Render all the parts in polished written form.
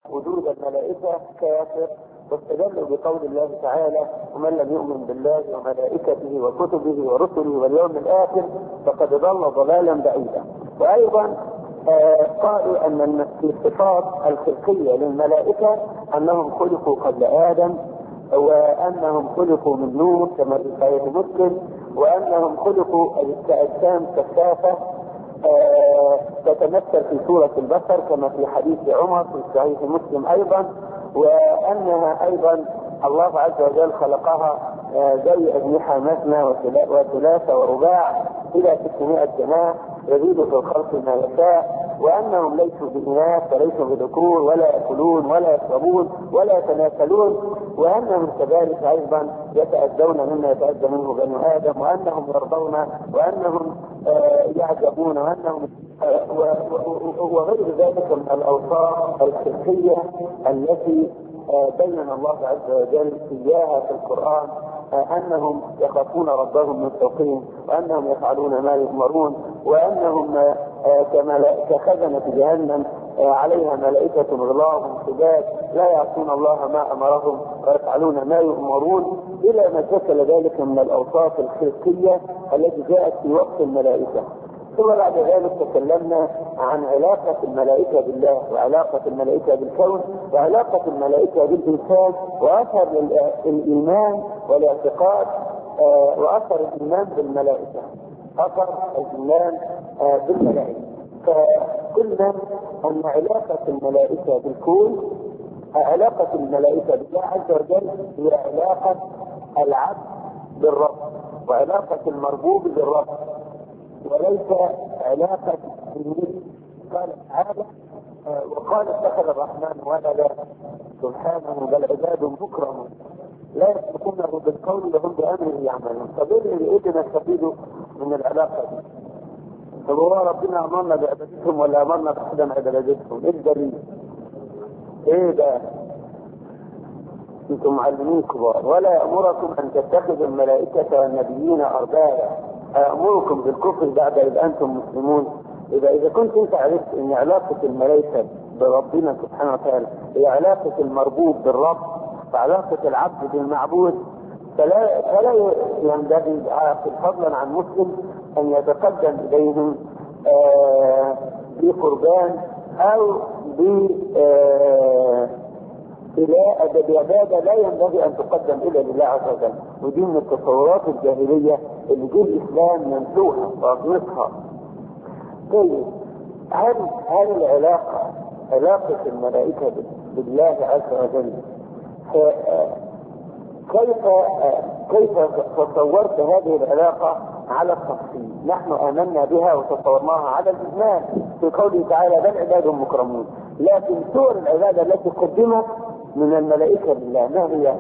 وجود الملائكة كافر، واستدلوا بقول الله تعالى: ومن لم يؤمن بالله وملائكته وكتبه ورسله واليوم الآخر فقد ضل ضلالا بعيدا. وأيضا قالوا أن الصفات الخلقية للملائكة أنهم خلقوا قبل آدم، وأنهم خلقوا من نور كما في صحيح مسلم، وأنهم خلقوا كأجسام كثافة تتمثل في صورة البشر كما في حديث عمر في صحيح مسلم أيضا، وأنها أيضا الله عز وجل خلقها زي أجنحة مثنى وثلاثة ورباع إلى 600 جناح يزيد في الخلق ما يشاء، وأنهم ليسوا بإناث وليسوا بذكور ولا يأكلون ولا يشربون ولا يتناسلون، وأنهم كذلك أيضا يتأذون مما يتأذى منه بني آدم، وأنهم يرضون، وأنهم يعجبون، وأنهم وغير ذلك من الأوصاف الخلقية التي بين الله عز وجل إياها في القرآن، أنهم يخافون ربهم من فوقهم، وأنهم يفعلون ما يؤمرون، وأنهم كخزنة جهنم عليها ملائكة غلاظ شداد لا يعصون الله ما أمرهم ويفعلون ما يؤمرون، إلى ما شكل ذلك من الأوصاف الخلقية التي جاءت في وقت الملائكة. ثم بعد ذلك تكلمنا عن علاقة الملائكة بالله، وعلاقة الملائكة بالكون، وعلاقة الملائكة بالإنسان، وأثر الإيمان والاعتقاد، وأثر الإيمان بالملائكة، أثر الإيمان بالملائكة. فقلنا أن علاقة الملائكة بالكون، علاقة الملائكة بالله عز وجل هي علاقة العبد بالرب، وعلاقة المربوب بالرب، وليس علاقة بالملك. قال تعالى: وقال اتخذ الرحمن ولدا سبحانه بل عباد مكرمون لا يسبقونه بالقول وهم بأمره يعملون. فبين بإذن نستفيد من العلاقة دي. طب هو ربنا أمرنا بعبادتهم ولا أمرنا بحدم عبادتهم؟ إيه الدليل؟ إيه ده؟ أنتم معلمين كبار. ولا يأمركم أن تتخذوا الملائكة والنبيين أربابا أأمركم بالكفر بعد إذ أنتم مسلمون. إذا كنت أنت عرفت أن علاقة الملائكة بربنا سبحانه وتعالى هي علاقة المربوب بالرب وعلاقة العبد بالمعبود، فلا ينبغي فضلا عن مسلم أن يتقدم إليهم بقربان أو بعبادة لا ينبغي أن تقدم إلا لله عز وجل. ودي من التصورات الجاهلية اللي جه الإسلام ينسوها وأطلقها. طيب، هل العلاقة علاقة الملائكة بالله عز وجل كيف تصورت هذه العلاقة على التفصيل؟ نحن آمنا بها وتصورناها على الإجمال في قوله تعالى: بل عباد مكرمون. لكن صور العبادة التي قدمت من الملائكة لله ما هي؟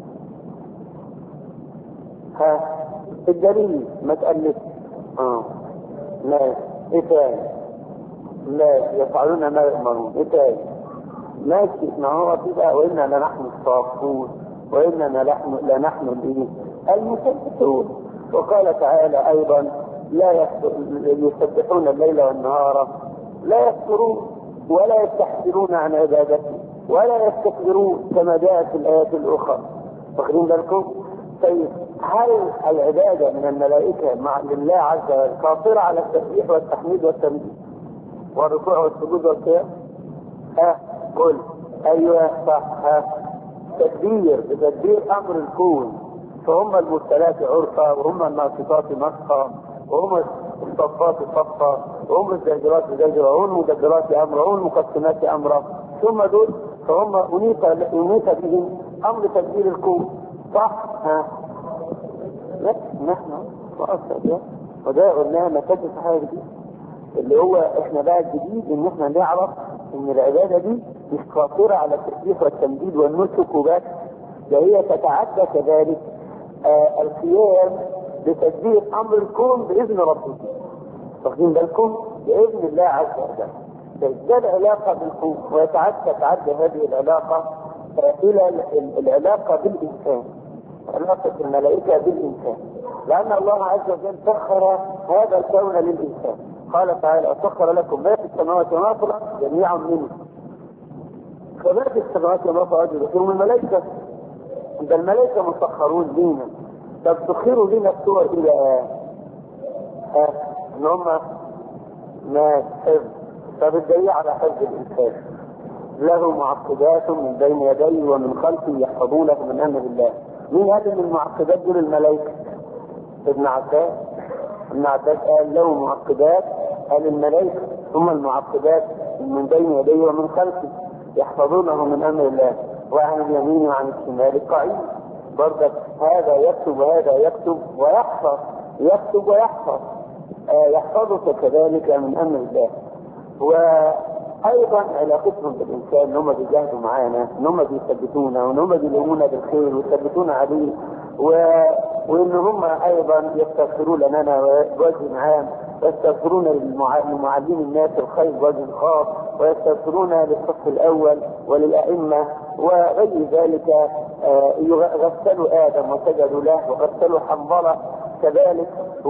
الدليل ما تألف لا ايه تاني؟ لا يفعلون ما يؤمرون. ايه تاني؟ ماشي، ما هو كده: وإنا لنحن الصافون وإننا لنحن المسبحون. وقال تعالى أيضا: لا يسبحون الليل والنهار لا يكفرون ولا يستحسرون عن عبادته ولا يستكبرون كما جاءت في الآيات الأخرى. واخدين بالكم؟ طيب، هل العبادة من الملائكة مع لله عز وجل قاصرة على التسبيح والتحميد والتمجيد والركوع والسجود والقيام؟ قل ايوه صح. بتدبير امر الكون، فهم المرسلات عرفا، وهم الناصفات نصفا، وهم الصفات صفا، وهم الزاجرات زجرا، وهم المدبرات امرا، وهم المقسمات امرا. ثم دول فهم انيط بهم امر تدبير الكون. صح؟ نحن وأصلا وده قلنا ما كانش في حاجة جديد، اللي هو احنا بقى الجديد ان احنا نعرف ان العبادة دي مش قاصرة على التسبيح والتمجيد والنسك وبس، ده هي تتعدى كذلك القيام بتدبير امر الكون باذن ربه. واخدين بالكم؟ باذن الله عز وجل. ده العلاقة بالكون، وتتعدى هذه العلاقة الى العلاقة بالانسان، علاقة الملائكة بالإنسان، لأن الله عز وجل سخر هذا الكون للإنسان. قال تعالى: أسخر لكم ما في السماوات وما في الأرض جميعا منه. وما في السماوات وما في الارض هم الملائكه. ده الملائكه مسخرون لينا. طب سخروا لينا الصور الى ان هم ناس حفظ. طب الدليل على حفظ الانسان له معقبات من بين يديه ومن خلفه يحفظونه من امر الله. مين هذه من المعقبات دول؟ الملائكه. ابن عباس قال له معقبات، قال الملائكه هم المعقبات من بين يديه ومن خلفه يحفظونه من امر الله، وعن اليمين وعن الشمال قعيد. برضك هذا يكتب وهذا يكتب ويحفظ، يكتب ويحفظ، يحفظك كذلك من امر الله. وايضا علاقتهم بالانسان ان هم بيجاهدوا معانا، ان هم بيثبتونا، وان هم بيلومونا بالخير ويثبتونا عليه، وان هم ايضا يستغفرون لنا بوجه عام، ويستغفرون لمعلمين الناس الخير بوجه خاص، ويستغفرون للصف الاول وللائمه وغير ذلك. غسلوا ادم وسجدوا له، وغسلوا حنظله كذلك،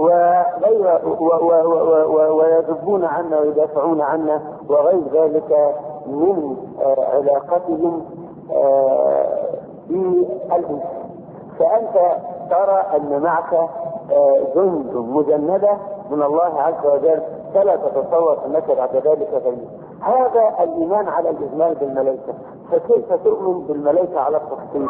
ويذبون عنا ويدافعون عنا، وغير ذلك من علاقتهم بالإنسان. فأنت ترى أن معك جند مجندة من الله عز وجل، فلا تتصور أنك بعد ذلك غير. هذا الإيمان على الإجمال بالملائكة. فكيف تؤمن بالملائكة على التفصيل؟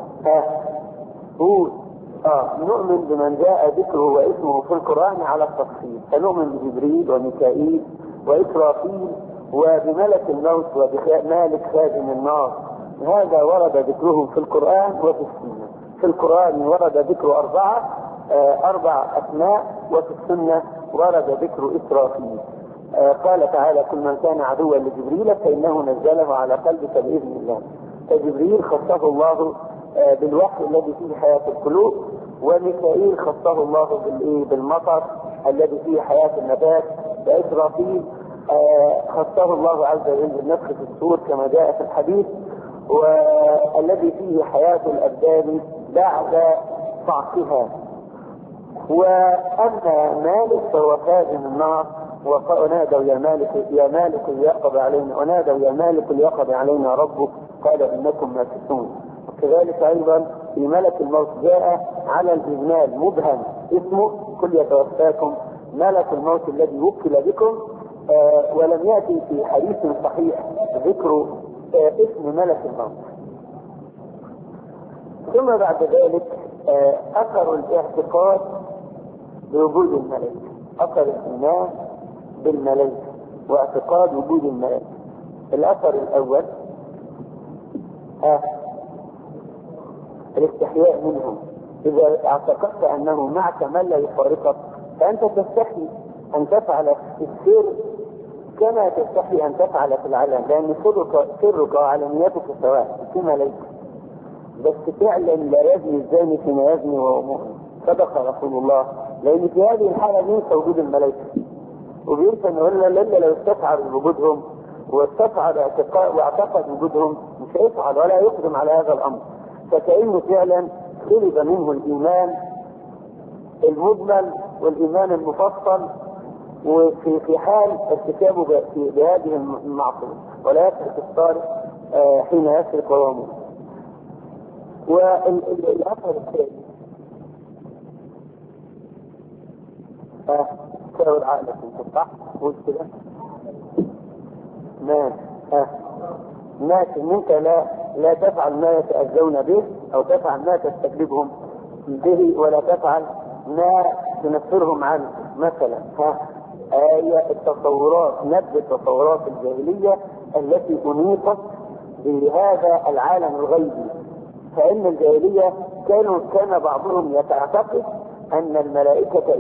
نؤمن بمن جاء ذكره واسمه في القرآن على التفصيل، فنؤمن بجبريل وميكائيل وإسرافيل وبملك الموت وبمالك خازن النار. هذا ورد ذكرهم في القرآن وفي السنة. في القرآن ورد ذكر أربع أسماء، وفي السنة ورد ذكر إسرافيل. قال تعالى: كل من كان عدوا لجبريل فإنه نزله على قلبك بإذن الله. فجبريل خصه الله بالوحي الذي فيه حياة القلوب، وميكائيل خصه الله بالمطر الذي فيه حياة النبات، وإسرافيل خصه الله عز وجل بالنفخ في الصور كما جاء في الحديث، والذي فيه حياة الأبدان بعد صعقها. وأما مالك فهو خازن النار، ونادوا يا مالك ليقض علينا، ونادوا يا مالك ليقض علينا ربك قال إنكم ماكثون. وكذلك أيضا في ملك الموت جاء على الإجمال مبهم اسمه قل يتوفاكم ملك الموت الذي وكل بكم، ولم يأتي في حديث صحيح ذكر اسم ملك الموت. ثم بعد ذلك أثر الاعتقاد بوجود الملائكة، أثر الإيمان بالملائكة واعتقاد وجود الملائكة. الأثر الأول الاستحياء منهم. إذا اعتقدت أنه معك من لا يفارقك فأنت تستحي أن تفعل في السر كما تستحي أن تفعل في العلن، لأن سرك وعلانيتك سواء في ملائكة. بس فعلا لا يزني الزاني فيما يزني وهو مؤمن، صدق رسول الله. لأن في هذه الحالة بينسى وجود الملائكة، وبينسى أنه إلا لو استفعل وجودهم واستفعل واعتقد وجودهم مش هيفعل ولا يقدم على هذا الأمر. فكأنه فعلا سلب منه الإيمان المجمل والإيمان المفصل، وفي حال ارتكابه بهذه المعصية، ولا يترك السارق حين يسرق وهو مؤمن. والأثر الثاني تساوي عقلك انت صح؟ قلت كده ماشي ان انت لا تفعل ما يتأذون به او تفعل ما تستجلبهم به، ولا تفعل ما تنفرهم عنه. مثلا هي التصورات، نبذ التصورات الجاهلية التي أنيقت بهذا العالم الغيبي. فإن الجاهلية كان بعضهم يعتقد أن الملائكة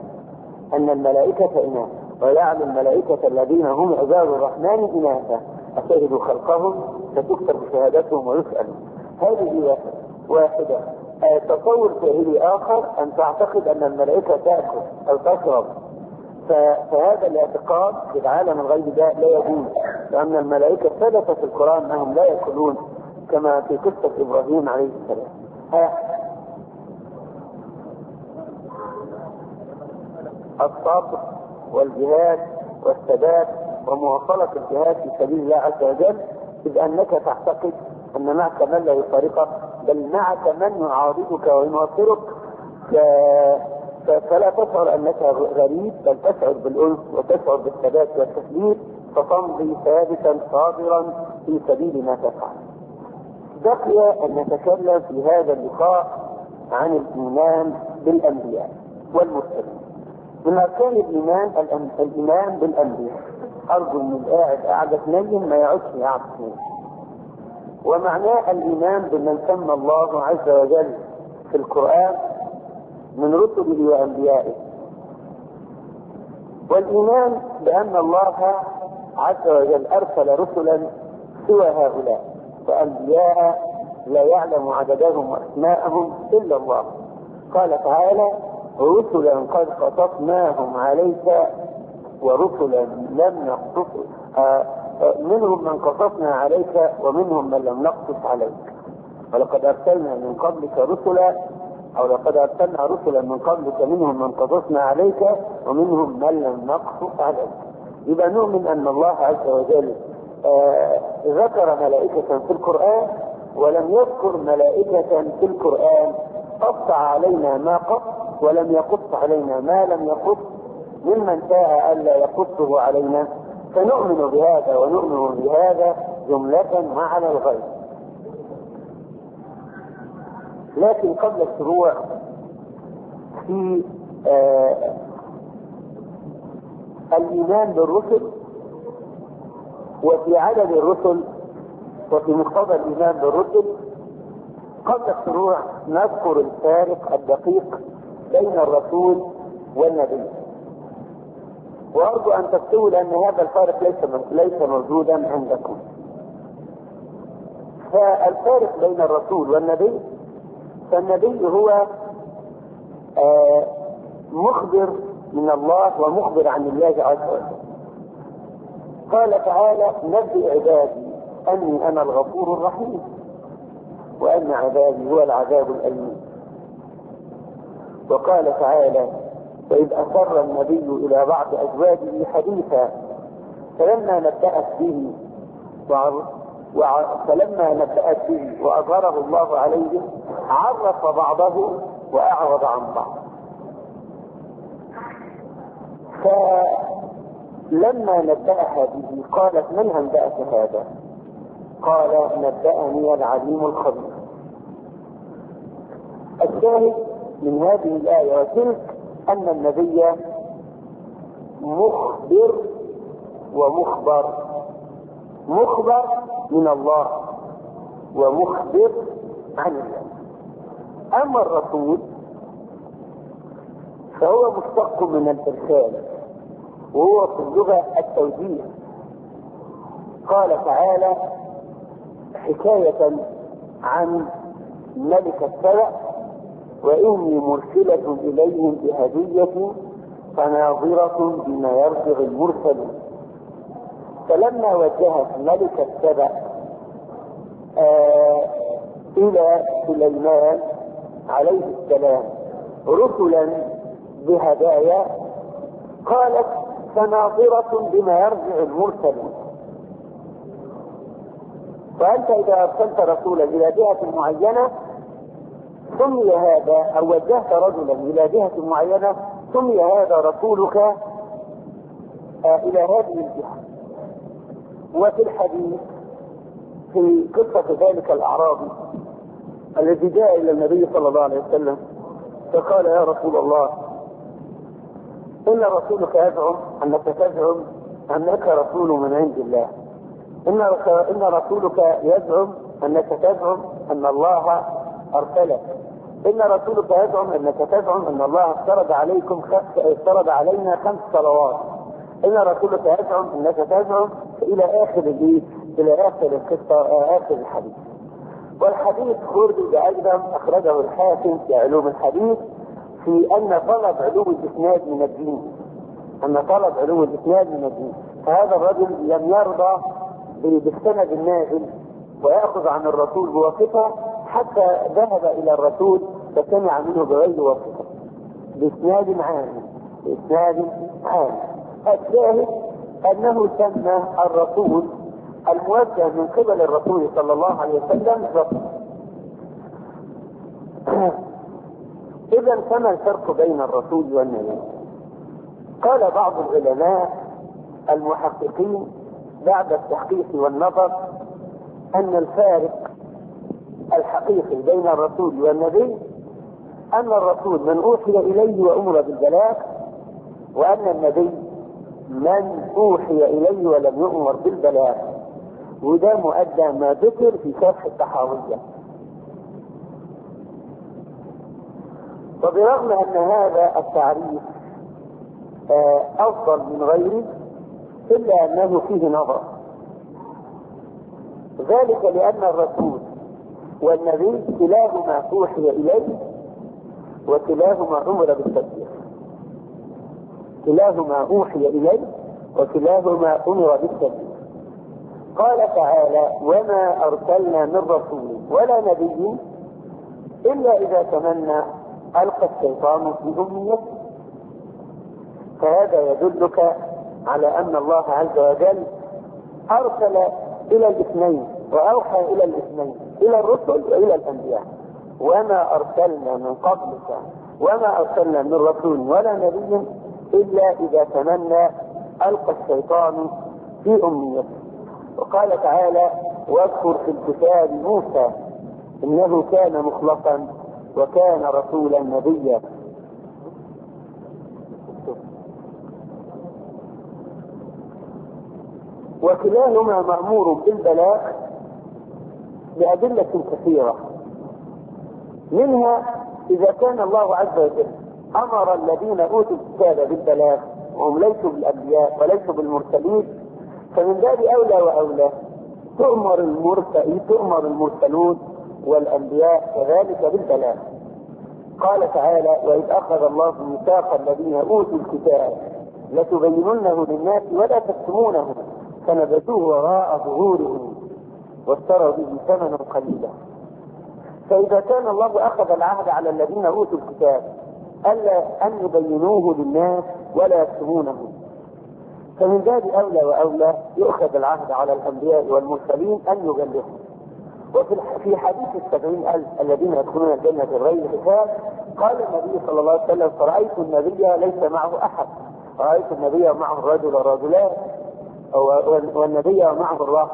إناث، ويعلم الملائكة الذين هم عباد الرحمن إناثا أشهدوا خلقهم فتكتب شهادتهم ويسألوا. هذه واحدة. تصور جاهلي آخر أن تعتقد أن الملائكة تأكل أو تشرب، فهذا الاعتقاد في العالم الغيبي ده لا يجوز، لأن الملائكة ثبت في القرآن أنهم لا يأكلون كما في قصة إبراهيم عليه السلام. الصبر والجهاد والثبات ومواصلة الجهاد في سبيل الله عز وجل إذ أنك تعتقد أن معك من لا يفارقك، بل معك من يعارضك ويناصرك، فلا تشعر أنك غريب، بل تشعر بالأنس وتشعر بالثبات والتثبيت، فتمضي ثابتا صابرا في سبيل ما تفعل. بقي أن نتكلم في هذا اللقاء عن الإيمان بالأنبياء والمرسلين. من أركان الإيمان الإيمان بالأنبياء. أرجو من قاعدة نجم ما يعودش يعرف نجم. ومعناه الإيمان بمن سمى الله عز وجل في القرآن من رسله وأنبيائه، والإيمان بأن الله عز وجل أرسل رسلا سوى هؤلاء، وأنبياء لا يعلم عددهم وأسماءهم إلا الله. قال تعالى: رسلا قد قصصناهم عليك ورسلا لم نقصص، منهم من قصصنا عليك ومنهم من لم نقصص عليك، ولقد أرسلنا من قبلك رسلا، أو لقد أرسلنا رسلا من قبلك منهم من قصصنا عليك ومنهم من لم نقصص عليك. يبقى نؤمن أن الله عز وجل ذكر ملائكة في القرآن، ولم يذكر ملائكة في القرآن قص علينا ما قص، ولم يقص علينا ما لم يقص، ممن شاء ألا يقصه علينا. فنؤمن بهذا ونؤمن بهذا جملة وعلى الغيب. لكن قبل الشروع في الإيمان بالرسل وفي عدد الرسل وفي مقتضى الإيمان بالرسل، قبل الشروع نذكر الفارق الدقيق بين الرسول والنبي. وأرجو أن تكتبوا لأن هذا الفارق ليس موجودا عندكم. فالفارق بين الرسول والنبي، فالنبي هو مخبر من الله ومخبر عن الله عز وجل. قال تعالى: نبئ عبادي أني أنا الغفور الرحيم وأن عذابي هو العذاب الأليم. وقال تعالى: وإذ أسر النبي إلى بعض أزواجه حديثا فلما نبأت به وأظهره الله عليه عرف بعضه وأعرض عن بعض. فلما نبأها به قالت: من أنبأك هذا؟ قال: نبأني العليم الخبير. الشاهد من هذه الآية وتلك أن النبي مخبر ومخبر، مخبر من الله ومخبر عن الله. أما الرسول فهو مشتق من الإرسال، وهو في اللغة التوجيه. قال تعالى حكاية عن ملك السبأ: وإني مرسلة إليهم بهدية فناظرة بما يرجع المرسلون. فلما وجهت ملك السبأ إلى سليمان عليه السلام رسلا بهدايا، قالت: فناظرة بما يرجع المرسلون. فأنت إذا أرسلت رسولا إلى جهة معينة سمي هذا، أو وجهت رجلا إلى جهة معينة سمي هذا رسولك إلى هذه الجهة. وفي الحديث في قصة ذلك الأعرابي الذي جاء إلى النبي صلى الله عليه وسلم فقال: يا رسول الله، إن رسولك يزعم أنك تزعم أنك رسول من عند الله، إن رسولك يزعم أنك تزعم أن الله أرسلك، إن رسولك يزعم أنك تزعم أن الله افترض علينا 5 صلوات، إن رسولك يزعم أنك تزعم إلى آخر القصة، آخر الحديث. والحديث خرج أيضا أخرجه الحاكم في علوم الحديث في أن طلب علو الإسناد من الدين، فهذا الرجل لم يرضى بالسند النازل ويأخذ عن الرسول بواسطة حتى ذهب إلى الرسول فسمع منه بغير واسطة بإسناد عام. الشاهد أنه سمى الرسول الموجه من قبل الرسول صلى الله عليه وسلم رسول. إذا فما الفرق بين الرسول والنبي؟ قال بعض العلماء المحققين بعد التحقيق والنظر أن الفارق الحقيقي بين الرسول والنبي أن الرسول من أوحي إليه وأمر بالبلاغ، وأن النبي من أوحي إليه ولم يؤمر بالبلاغ. وده مؤدى ما ذكر في شرح الطحاوية. وبرغم أن هذا التعريف أفضل من غيره إلا أنه فيه نظر، ذلك لأن الرسول والنبي كلاهما أوحي إليه وكلاهما أمر بالتبليغ. كلاهما أوحي إليه وكلاهما أمر بالتبليغ. قال تعالى: وما أرسلنا من رسول ولا نبي إلا إذا تمنى ألقى الشيطان في أمنيته. فهذا يدلك على أن الله عز وجل أرسل إلى الاثنين وأوحى إلى الاثنين، إلى الرسل وإلى الأنبياء. وما أرسلنا من قبلك وما أرسلنا من رسول ولا نبي إلا إذا تمنى ألقى الشيطان في أمنيته. وقال تعالى: واذكر في الكتاب موسى إنه كان مخلصا وكان رسولا نبيا. وكلاهما مأمور بالبلاغ لأدلة كثيرة، منها إذا كان الله عز وجل أمر الذين أوتوا الكتاب بالبلاغ وهم ليسوا بالأنبياء وليسوا بالمرسلين، فمن باب أولى وأولى تؤمر المرسلون والأنبياء كذلك بالبلاغ. قال تعالى: وإذ أخذ الله ميثاق الذين أوتوا الكتاب لتبيننه للناس ولا تكتمونه فنبذوه وراء ظهورهم واشتروا به ثمنا قليلا. فإذا كان الله أخذ العهد على الذين أوتوا الكتاب ألا أن يبينوه للناس ولا يكتمونه، فمن باب أولى وأولى يؤخذ العهد على الأنبياء والمرسلين أن يبلغوا. وفي حديث 70,000 الذين يدخلون الجنة بغير حساب قال النبي صلى الله عليه وسلم: فرأيت النبي ليس معه أحد، رأيت النبي معه الرجل والرجلان والنبي معه الرهط.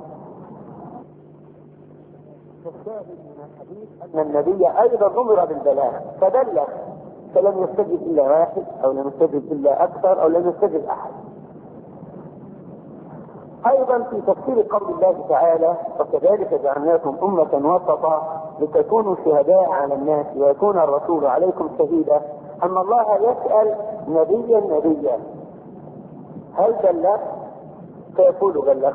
فالشاهد من الحديث أن النبي أيضا أمر بالبلاغ فبلغ، فلم يستجب إلا واحد أو لم يستجب إلا أكثر أو لم يستجب أحد. أيضا في تفسير قول الله تعالى: وكذلك جعلناكم أمة وسطا لتكونوا شهداء على الناس ويكون الرسول عليكم شهيدا، أن الله يسأل نبيا هل بلغت؟ فيقول بلغت.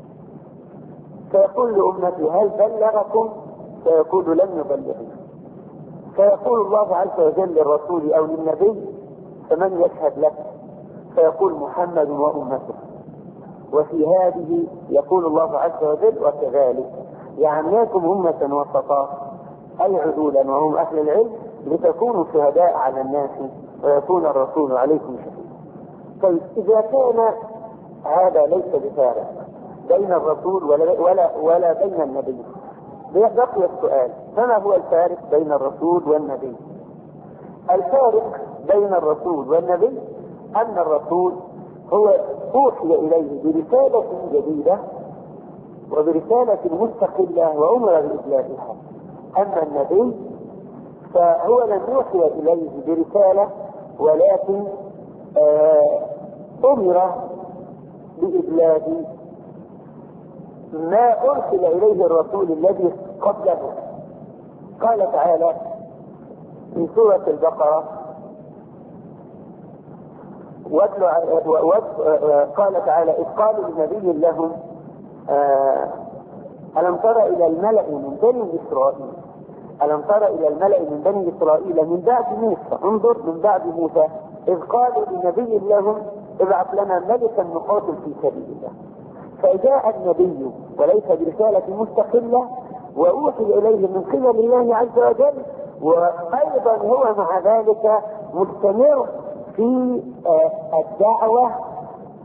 فيقول لأمتي هل بلغكم؟ فيقول لم يبلغني. فيقول الله عز وجل للرسول أو للنبي: فمن يشهد لك؟ فيقول محمد وأمته. وفي هذه يقول الله عز وجل: وكذلك جعلناكم أمة وسطا أي عدولا وهم أهل العلم لتكونوا شهداء على الناس ويكون الرسول عليكم شهيدا. طيب إذا كان هذا ليس بفارق بين الرسول ولا بين النبي، بقي السؤال: فما هو الفارق بين الرسول والنبي؟ الفارق بين الرسول والنبي أن الرسول هو أوحي إليه برسالة جديدة وبرسالة مستقلة وأمر بإبلاغها. أما النبي فهو لم يوحي إليه برسالة ولكن أمر بإبلاغ ما أرسل إليه الرسول الذي قبله. قال تعالى في سورة البقرة: قال تعالى: إذ قالوا لنبي لهم ألم تر إلى الملأ من بني إسرائيل ألم تر إلى الملأ من بني إسرائيل من بعد موسى، انظر، من بعد موسى، إذ قالوا لنبي لهم ابعث لنا ملكا نقاتل في سبيل الله. فجاء النبي وليس برسالة مستقلة وأوحي إليه من قبل الله عز وجل، وأيضا هو مع ذلك مستمر في الدعوة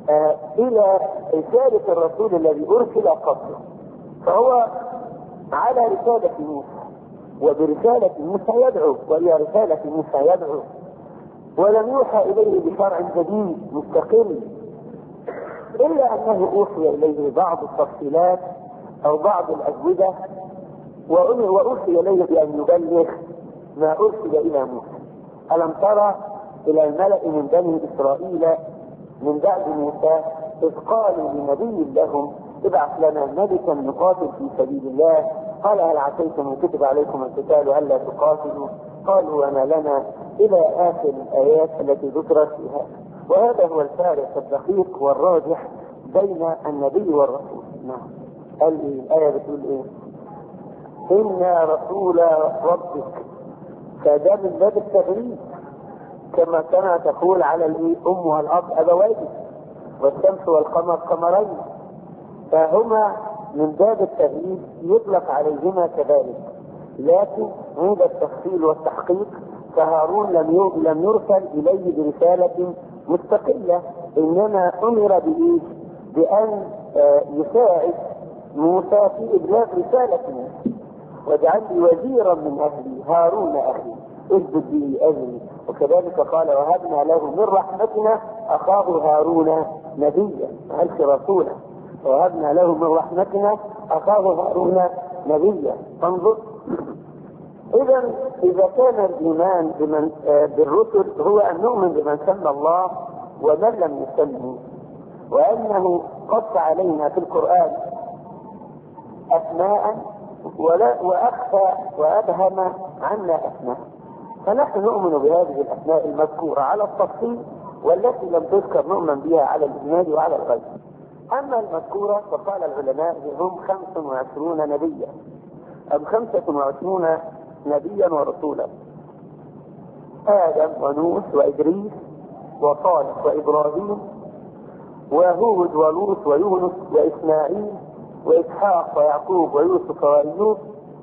إلى رسالة الرسول الذي أرسل قبله، فهو على رسالة موسى، وبرسالة موسى يدعو، وإلى رسالة موسى يدعو، ولم يوحى إليه بشرع جديد مستقل، إلا أنه أوحي إليه بعض التفصيلات أو بعض الأجوبة، وأوحي إليه بأن يبلغ ما أرسل إلى موسى. ألم ترى إلى الملأ من بني إسرائيل من بعد موسى إذ قالوا لنبي لهم ابعث لنا ملكا نقاتل في سبيل الله، قال هل عسيتم إن كتب عليكم القتال ألا تقاتلوا؟ قالوا وما لنا، إلى آخر الآيات التي ذكرت فيها. وهذا هو الفارق الدقيق والراجح بين النبي والرسول. نعم. الآية بتقول إيه؟ إن رسول ربك، فده من باب التغريب، كما كما تقول على الأم والأب أبوين، والشمس والقمر قمرين، فهما من باب التغريب يطلق عليهما كذلك. لكن عند التفصيل والتحقيق فهارون لم يرسل إليه برسالة مستقلة، إنما أمر بأن يساعد موسى في إبلاغ رسالة موسى. واجعل لي وزيرا من أهلي هارون أخي اشدد به أجري. وكذلك قال وهبنا له من رحمتنا أخاه هارون نبيا، ألف رسولا، وهبنا له من رحمتنا أخاه هارون نبيا. فانظر، إذا كان الإيمان بالرسل هو أن نؤمن بمن سمى الله ومن لم يسمه، وأنه قص علينا في القرآن أسماء وأخفى وأبهم عنا أسماء، فنحن نؤمن بهذه الأسماء المذكورة على التفصيل، والتي لم تذكر نؤمن بها على الإجمال وعلى الغيب. أما المذكورة فقال العلماء هم 25 نبيا، أم 25 نبيا ورسولا: آدم ونوح وإدريس وصالح وإبراهيم وهود ولوط ويونس وإسماعيل وإسحاق ويعقوب ويوسف وأيوب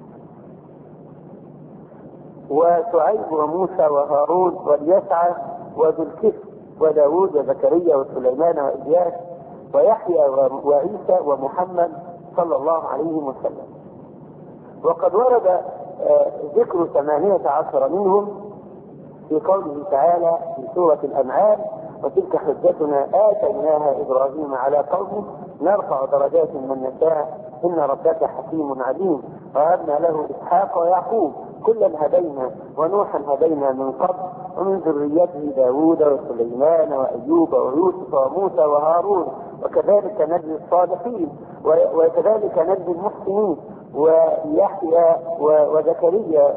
وشعيب وموسى وهارون واليسع وذو الكفل وداود وزكريا وسليمان وإلياس ويحيى وعيسى ومحمد صلى الله عليه وسلم. وقد ورد ذكر 18 منهم في قوله تعالى في سورة الأنعام: وتلك حجتنا آتيناها إبراهيم على قومه نرفع درجات من نشاء إن ربك حكيم عليم. وهبنا له إسحاق ويعقوب كلا هدينا ونوحا هدينا من قبل ومن ذريته داود وسليمان وأيوب ويوسف وموسى وهارون وكذلك نجزي الصالحين وكذلك نجزي المحسنين ويحيى وزكريا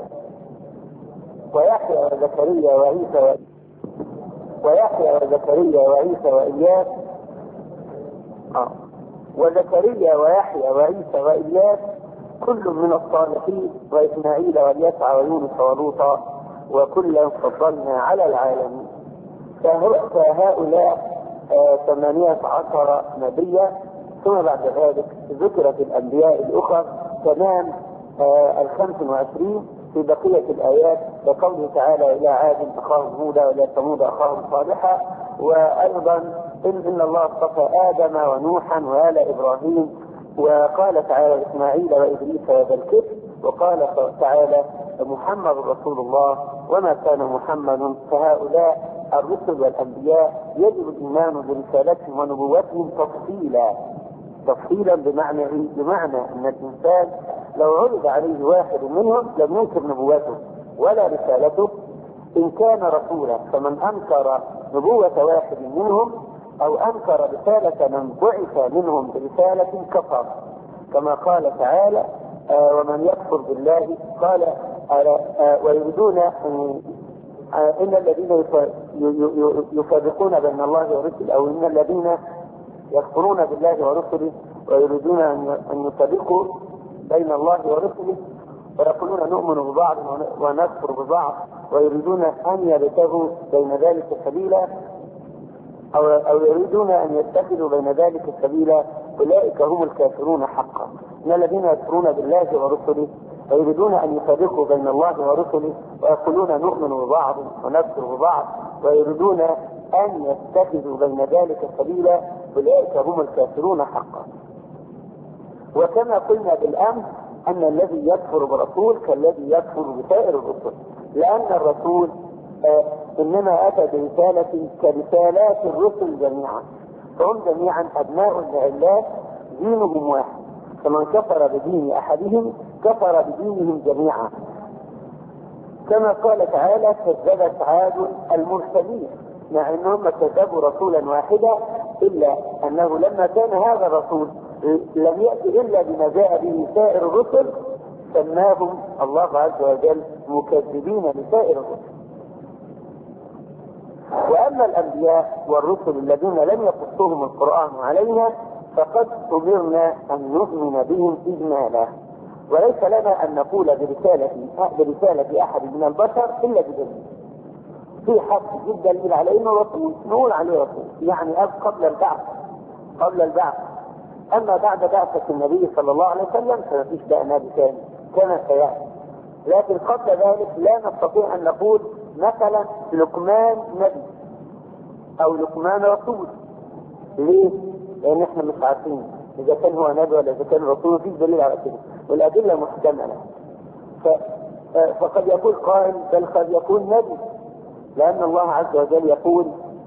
وعيسى وإياس وزكريا ويحيى وعيسى وإياس كل من الصالحين وإسماعيل واليسع ويونس ولوطا وكلا فضلنا على العالمين. فهؤلاء 18 نبيا. ثم بعد ذلك ذكرت الأنبياء الأخر تمام 25 في بقية الآيات، وقوله تعالى: إلى عاد أخاهم هودا وإلى ثمود أخاهم صالحا. وأيضا إن الله اصطفى آدم ونوحا وآل إبراهيم، وقال تعالى: إسماعيل وإدريس وذا الكفل. وقال تعالى: محمد رسول الله وما كان محمد. فهؤلاء الرسل والأنبياء يجب الإيمان برسالتهم ونبوتهم تفصيلا بمعنى أن الإنسان لو عرض عليه واحد منهم لم ينكر نبوته ولا رسالته إن كان رسولا، فمن أنكر نبوة واحد منهم أو أنكر رسالة من بعث منهم برسالة كفر، كما قال تعالى: ومن يكفر بالله قال ويريدون إن الذين يفرقون بين الله ورسله، أو إن الذين يكفرون بالله ورسله ويريدون أن يفرقوا بين الله ورسله ويقولون نؤمن ببعض ونكفر ببعض ويريدون أن يبتغوا بين ذلك سبيلا أو يريدون أن يتخذوا بين ذلك سبيلا، أولئك هم الكافرون حقا. إن الذين يكفرون بالله ورسله ويريدون أن يفرقوا بين الله ورسله ويقولون نؤمن ببعض ونكفر ببعض ويريدون أن يتخذوا بين ذلك سبيلا، أولئك هم الكافرون حقا. وكما قلنا بالأمس أن الذي يكفر برسول كالذي يكفر بسائر الرسل، لأن الرسول إنما أتى برسالة كرسالات الرسل جميعا، فهم جميعا أبناء لله دينهم واحد، فمن كفر بدين أحدهم كفر بدينهم جميعا. كما قال تعالى كذبت عاد المرسلين، مع أنهم كذبوا رسولا واحدا، إلا أنه لما كان هذا الرسول لم يأتي إلا بما جاء به سائر الرسل سماهم الله عز وجل مكذبين لسائر الرسل. وأما الأنبياء والرسل الذين لم يقصهم القرآن علينا فقد أمرنا أن نؤمن بهم إجمالا، وليس لنا أن نقول برسالة أحد من البشر إلا بدليل. في حد جدا دليل علينا رسول نقول عليه رسول، يعني قبل البعث. أما بعد بعثة النبي صلى الله عليه وسلم فما فيش بقى نبي ثاني كما سيأتي، لكن قبل ذلك لا نستطيع أن نقول مثلا لقمان نبي أو لقمان رسول. ليه؟ لأن احنا مش عارفين إذا كان هو نبي ولا إذا كان رسول، فيش دليل على كده، والأدلة محتملة. فقد يقول قائل بل قد يكون نبي، لأن الله عز وجل يقول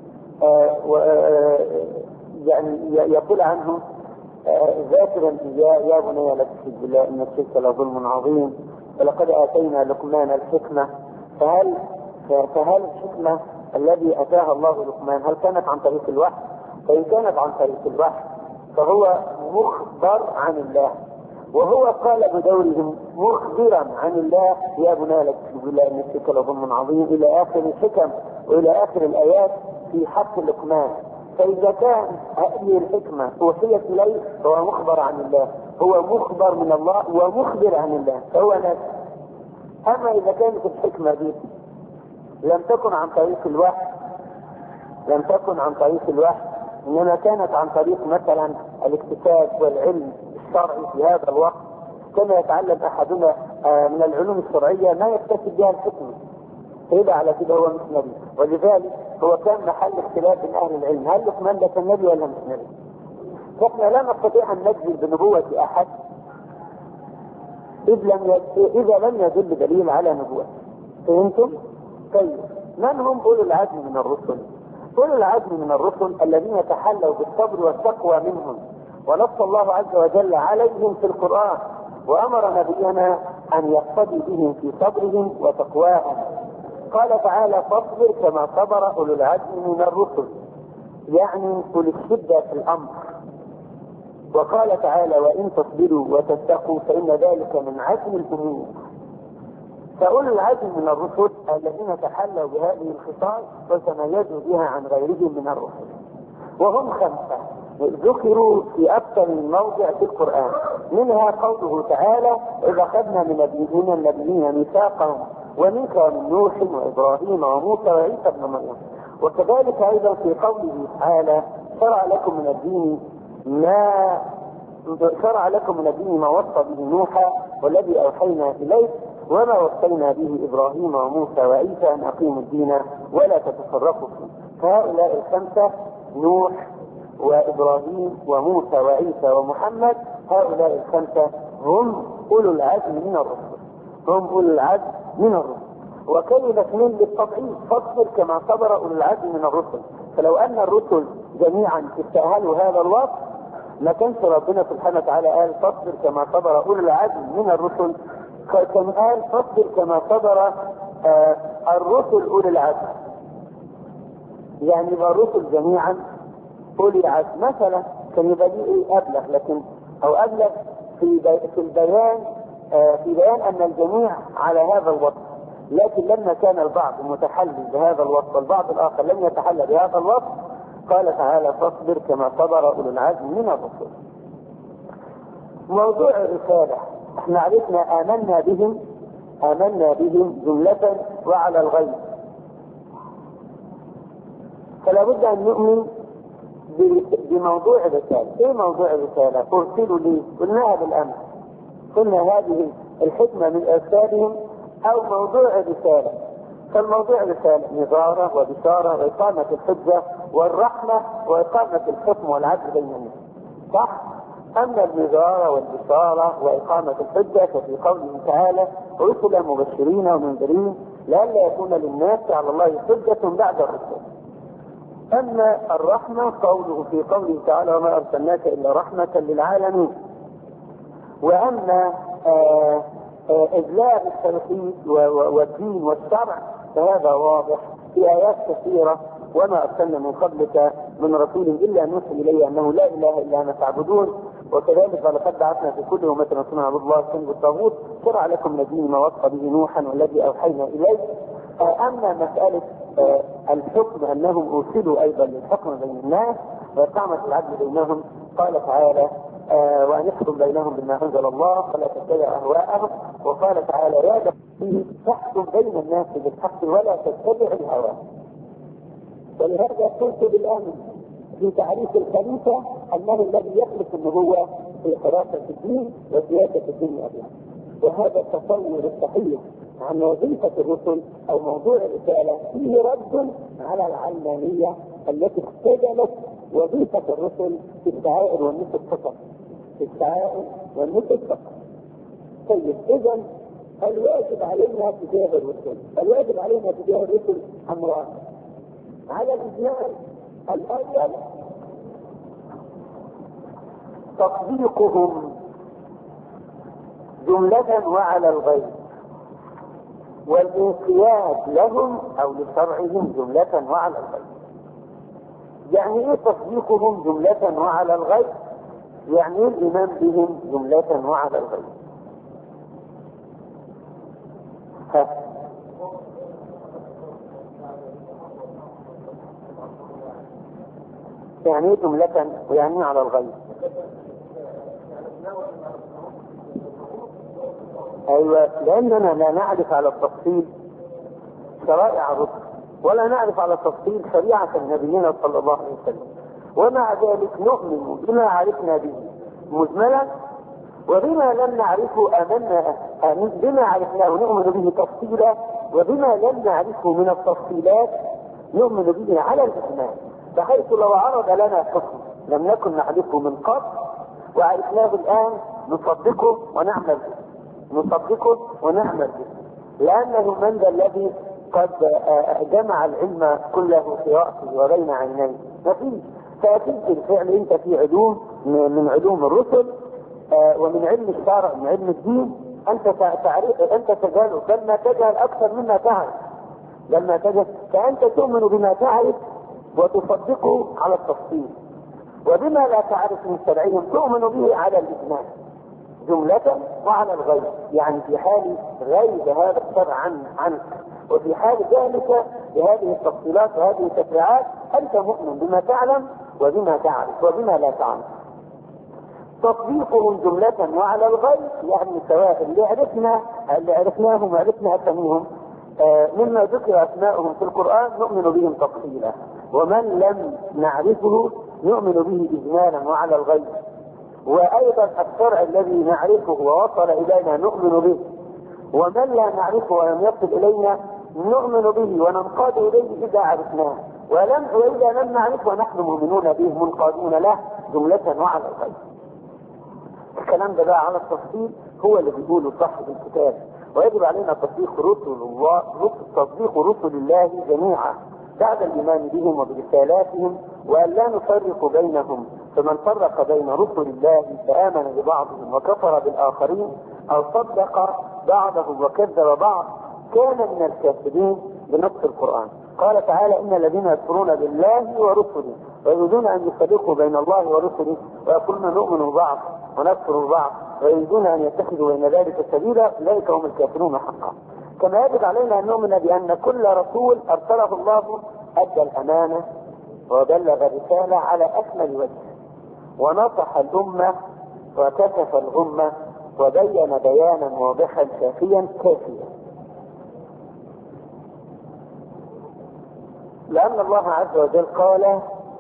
يعني يقول عنه ذاكرا يا بني لا تشرك بالله إن الشرك لظلم عظيم ولقد آتينا لقمان الحكمة. فهل الحكمة الذي أتاها الله لقمان هل كانت عن طريق الوحي؟ فإن كانت عن طريق الوحي فهو مخبر عن الله، وهو قال بدوره مخبرا عن الله يا بني لا تشرك بالله إن الشرك لظلم عظيم إلى آخر الحكم وإلى آخر الآيات في حق لقمان. فإذا كان هذه الحكمة أوحيت إليه فهو مخبر عن الله، هو مخبر من الله ومخبر عن الله، فهو نبي. أما إذا كانت الحكمة دي لم تكن عن طريق الوحي إنما كانت عن طريق مثلا الاكتساب والعلم الشرعي في هذا الوقت، كما يتعلم أحدنا من العلوم الشرعية ما يكتسب بها الحكمة، فيبقى على كده هو مش نبي. ولذلك هو كان محل اختلاف بين أهل العلم، هل لقمان ده كان نبي ولا مش نبي؟ فإحنا لا نستطيع أن نجزم بنبوة أحد إذا لم يدل دليل على نبوته. فهمتم؟ طيب، من هم أولو العزم من الرسل؟ أولو العزم من الرسل الذين تحلوا بالصبر والتقوى منهم، ونص الله عز وجل عليهم في القرآن، وأمر نبينا أن يقتدي بهم في صبرهم وتقواهم. قال تعالى فاصبر كما صبر أولو العزم من الرسل، يعني أولي الشدة في الأمر. وقال تعالى وإن تصبروا وتتقوا فإن ذلك من عزم الأمور. فأولو العزم من الرسل الذين تحلوا بهذه الخصال وتميزوا بها عن غيرهم من الرسل، وهم 5 ذكروا في أكثر من موضع في القرآن، منها قوله تعالى إذا أخذنا من النبيين ميثاقهم ومنك ومن نوح وإبراهيم وموسى وعيسى ابن مريم. وكذلك أيضا في قوله تعالى شرع لكم من الدين ما وصى به نوحا والذي أوحينا إليه وما وصينا به إبراهيم وموسى وعيسى أن أقيموا الدين ولا تتفرقوا فيه. فهؤلاء 5 نوح وإبراهيم وموسى وعيسى ومحمد، هؤلاء 5 هم أولو العزم من الرسل. وكلمة من للتضعيف فاصبر كما صبر أولو العزم من الرسل. فلو أن الرسل جميعا استأهلوا هذا الوصف ما كانش ربنا سبحانه وتعالى قال فاصبر كما صبر أولو العزم من الرسل، كان قال فاصبر كما صبر الرسل أولي العزم. يعني الرسل جميعا أولي العزم. مثلا كان يبقى دي أبلغ، لكن أو أبلغ في بيان أن الجميع على هذا الوصف، لكن لما كان البعض متحلل بهذا الوصف والبعض الآخر لم يتحلل بهذا الوصف قال تعالى فاصبر كما صبر أولو العزم من الرسل. موضوع الرسالة احنا عرفنا آمنا بهم جملة وعلى الغيب، فلا بد أن نؤمن بموضوع الرسالة. ايه موضوع الرسالة؟ ارسلوا لي، قلناها بالأمس، قلنا هذه الحكمة من ارسالهم او موضوع الرسالة. فالموضوع الرسالة نظارة وبشارة وإقامة الحجة والرحمة وإقامة الحكم والعدل بين الناس. صح؟ أما النذارة والبشارة وإقامة الحجة ففي قوله تعالى رسلا مبشرين ومنذرين لئلا يكون للناس على الله حجة بعد الرسل. أما الرحمة قوله في قوله تعالى وما أرسلناك إلا رحمة للعالمين. وأما إبلاغ التوحيد والدين والشرع فهذا واضح في آيات كثيرة وما أرسلنا من قبلك من رسول إلا نوحي إليه أنه لا إله إلا أنا فاعبدون وكذلك ولقد بعثنا في كل أمة رسولا اعبدوا الله واجتنبوا الطاغوت شرع لكم الذي ما وصى به نوحا والذي أوحينا إليه. أما مسألة الحكم أنهم أرسلوا أيضا للحكم بين الناس وإقامة العدل بينهم قال تعالى وأن يحكم بينهم بما أنزل الله فلا تتبع أهواءهم. وقال تعالى يا داود تحكم بين الناس بالحق ولا تتبع الهوى. ولهذا قلت بالآن في تعريف الخليفة أنه الذي يخلف النبوة في حراسة الدين وسياسة الدنيا بها. وهذا التصور الصحيح عن وظيفة الرسل أو موضوع الرسالة فيه رد على العلمانية التي اختزلت وظيفة الرسل في الدعائر والنصب فقط. في الدعائر والنصب فقط. طيب إذا الواجب علينا تجاه الرسل، الواجب علينا تجاه الرسل أمران. على الإجمال الأول تصديقهم جملة وعلى الغيب والانقياد لهم أو لشرعهم جملة وعلى الغيب. يعني ايه تصديقهم جملة وعلى الغيب؟ يعني ايه الإيمان بهم جملة وعلى الغيب؟ يعني ايه جملة ويعني على الغيب؟ ايوه، لاننا لا نعرف على التفصيل شرائع الرسل ولا نعرف على التفصيل شريعة نبينا صلى الله عليه وسلم، ومع ذلك نؤمن بما عرفنا به مجملا وبما لم نعرفه بما عرفناه نؤمن به تفصيلا وبما لم نعرفه من التفصيلات نؤمن به على الإجمال، بحيث لو عرض لنا حكم لم نكن نعرفه من قبل وعرفناه الآن نصدقه ونعمل به لأنه من ذا الذي قد جمع العلم كله في رأسه وبين عينيه؟ مفيش. فأكيد بالفعل أنت في علوم من علوم الرسل ومن علم الشرع من علم الدين أنت تجهل بل ما تجهل أكثر مما تعرف فأنت تؤمن بما تعرف وتصدقه على التفصيل وبما لا تعرف من شرعهم تؤمن به على الإجمال جملة وعلى الغيب. يعني في حال غيب هذا الشرع عنك وفي حال ذلك بهذه التفصيلات وهذه التفريعات أنت مؤمن بما تعلم وبما تعرف وبما لا تعرف. تطبيقهم جملة وعلى الغيب يعني سواء اللي عرفناهم وعرفنا أسميهم مما ذكر أسماءهم في القرآن نؤمن بهم تفصيلا، ومن لم نعرفه نؤمن به إجمالا وعلى الغيب. وأيضا الشرع الذي نعرفه ووصل إلينا نؤمن به، ومن لا نعرفه ولم يصل إلينا نؤمن به وننقاد إليه إذا عرفناه، وإذا لم نعرفه ونحن مؤمنون به منقادون له جملة وعلى الغيب. الكلام ده بقى على التفصيل هو اللي بيقوله صاحب الكتاب، ويجب علينا تصديق رسل الله جميعا بعد الإيمان بهم وبرسالاتهم وأن لا نفرق بينهم، فمن فرق بين رسل الله فآمن ببعضهم وكفر بالآخرين أو صدق بعضهم وكذب بعض كان من الكافرين بنص القرآن. قال تعالى إن الذين يكفرون بالله ورسله ويريدون أن يفرقوا بين الله ورسله ويقولون نؤمن ببعض ونكفر ببعض ويريدون أن يتخذوا بين ذلك سبيلا أولئك هم الكافرون حقا. كما يجب علينا أن نؤمن بأن كل رسول أرسله الله أدى الأمانة وبلغ الرسالة على أكمل وجه ونصح الأمة وكشف الغمة وبين بيانا واضحا كافيا لأن الله عز وجل قال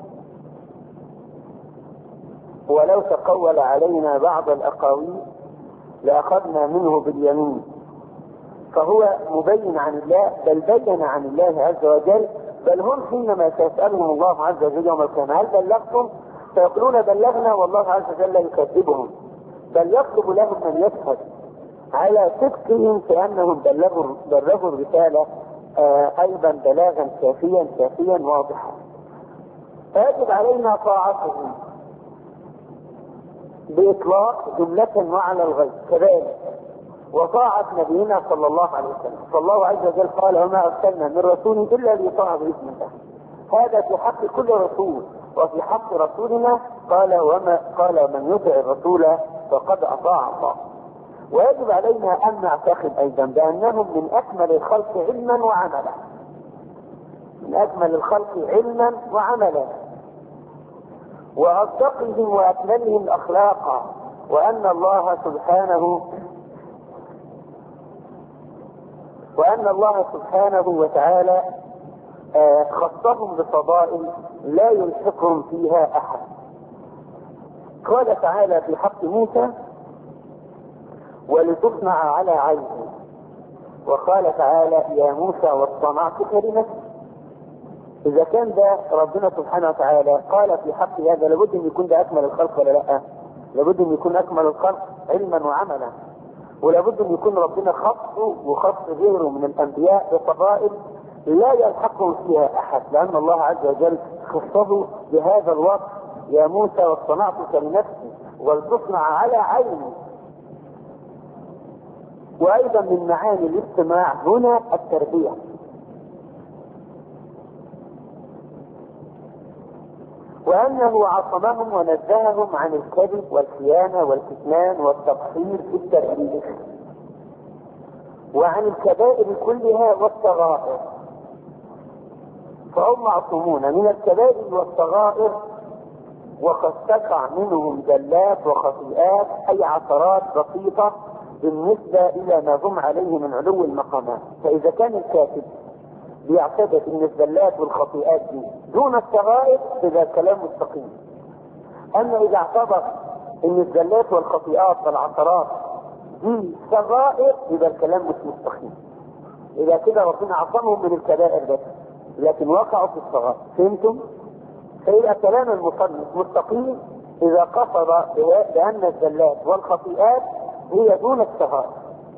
ولو تقول علينا بعض الأقاويل لأخذنا منه باليمين، فهو مبين عن الله بل بين عن الله عز وجل بل هم حينما سيسألهم الله عز وجل يوم القيامة هل بلغتم؟ فيقولون بلغنا، والله عز وجل يكذبهم، بل يطلب لهم ان يشهد على صدقهم كأنهم بلغوا الرسالة ايضا بلاغا كافيا واضحا. فيجب علينا طاعتهم بإطلاق جملة وعلى الغيب كذلك، وطاعة نبينا صلى الله عليه وسلم. فالله عز وجل قال وما أرسلنا من رسول إلا ليطاع بإذن الله. هذا في حق كل رسول، وفي حق رسولنا قال من يطع الرسول فقد أطاع الله. ويجب علينا أن نعتقد أيضا بأنهم من أكمل الخلق علما وعملا، من أكمل الخلق علما وعملا، وأصدقهم وأكملهم أخلاقا، وأن الله سبحانه وتعالى خصهم بفضائل لا يلحقهم فيها أحد. قال تعالى في حق موسى ولتصنع على عيني، وقال تعالى يا موسى واصطنعتك لنفسي. إذا كان ده ربنا سبحانه وتعالى قال في حق هذا، لابد أن يكون ده أكمل الخلق ولا لا؟ لابد أن يكون أكمل الخلق علما وعملا، ولابد أن يكون ربنا خصه وخص غيره من الأنبياء بفضائل لا يلحقهم فيها أحد، لأن الله عز وجل خصه بهذا الوصف يا موسى واصطنعتك لنفسي ولتصنع على عيني. وأيضا من معاني الاستماع هنا التربية، وأنه عصمهم ونزههم عن الكذب والخيانة والكتمان والتقصير في التربية، وعن الكبائر كلها والصغائر. فهم معصومون من الكبائر والصغائر، وقد تقع منهم زلات وخطيئات أي عثرات بسيطة بالنسبة إلى ما هم عليه من علو المقامات. فإذا كان الكاتب بيعتبر ان الزلات والخطيئات دي دون الصغائر فده كلام مستقيم. اما اذا اعتبر ان الزلات والخطيئات والعثرات دي صغائر يبقى الكلام مش مستقيم. اذا كده ربنا عصمهم من الكبائر بس لكن وقعوا في الصغائر. فهمتم؟ فيبقى كلام المصنف مستقيم اذا قصد بان الزلات والخطيئات هي دون الصغائر،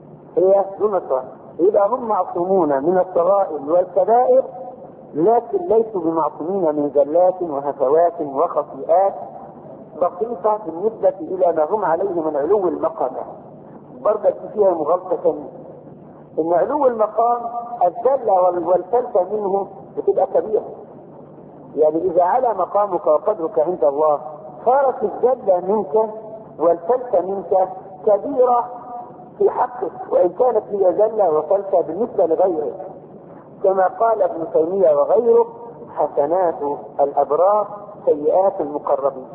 يبقى هم معصومون من الصغائر والكبائر، لكن ليسوا بمعصومين من زلات وهفوات وخطيئات بسيطة بالنسبة إلى ما هم عليه من علو المقام. برضك فيها مغالطة ثانية، إن علو المقام الزلة والفلتة منه بتبقى كبيرة. يعني إذا على مقامك وقدرك عند الله صارت الزلة منك والفلتة منك كبيرة في حقك، وإن كانت هي زلة وفلتة بالنسبة لغيره. كما قال ابن تيمية وغيره حسنات الأبرار سيئات المقربين.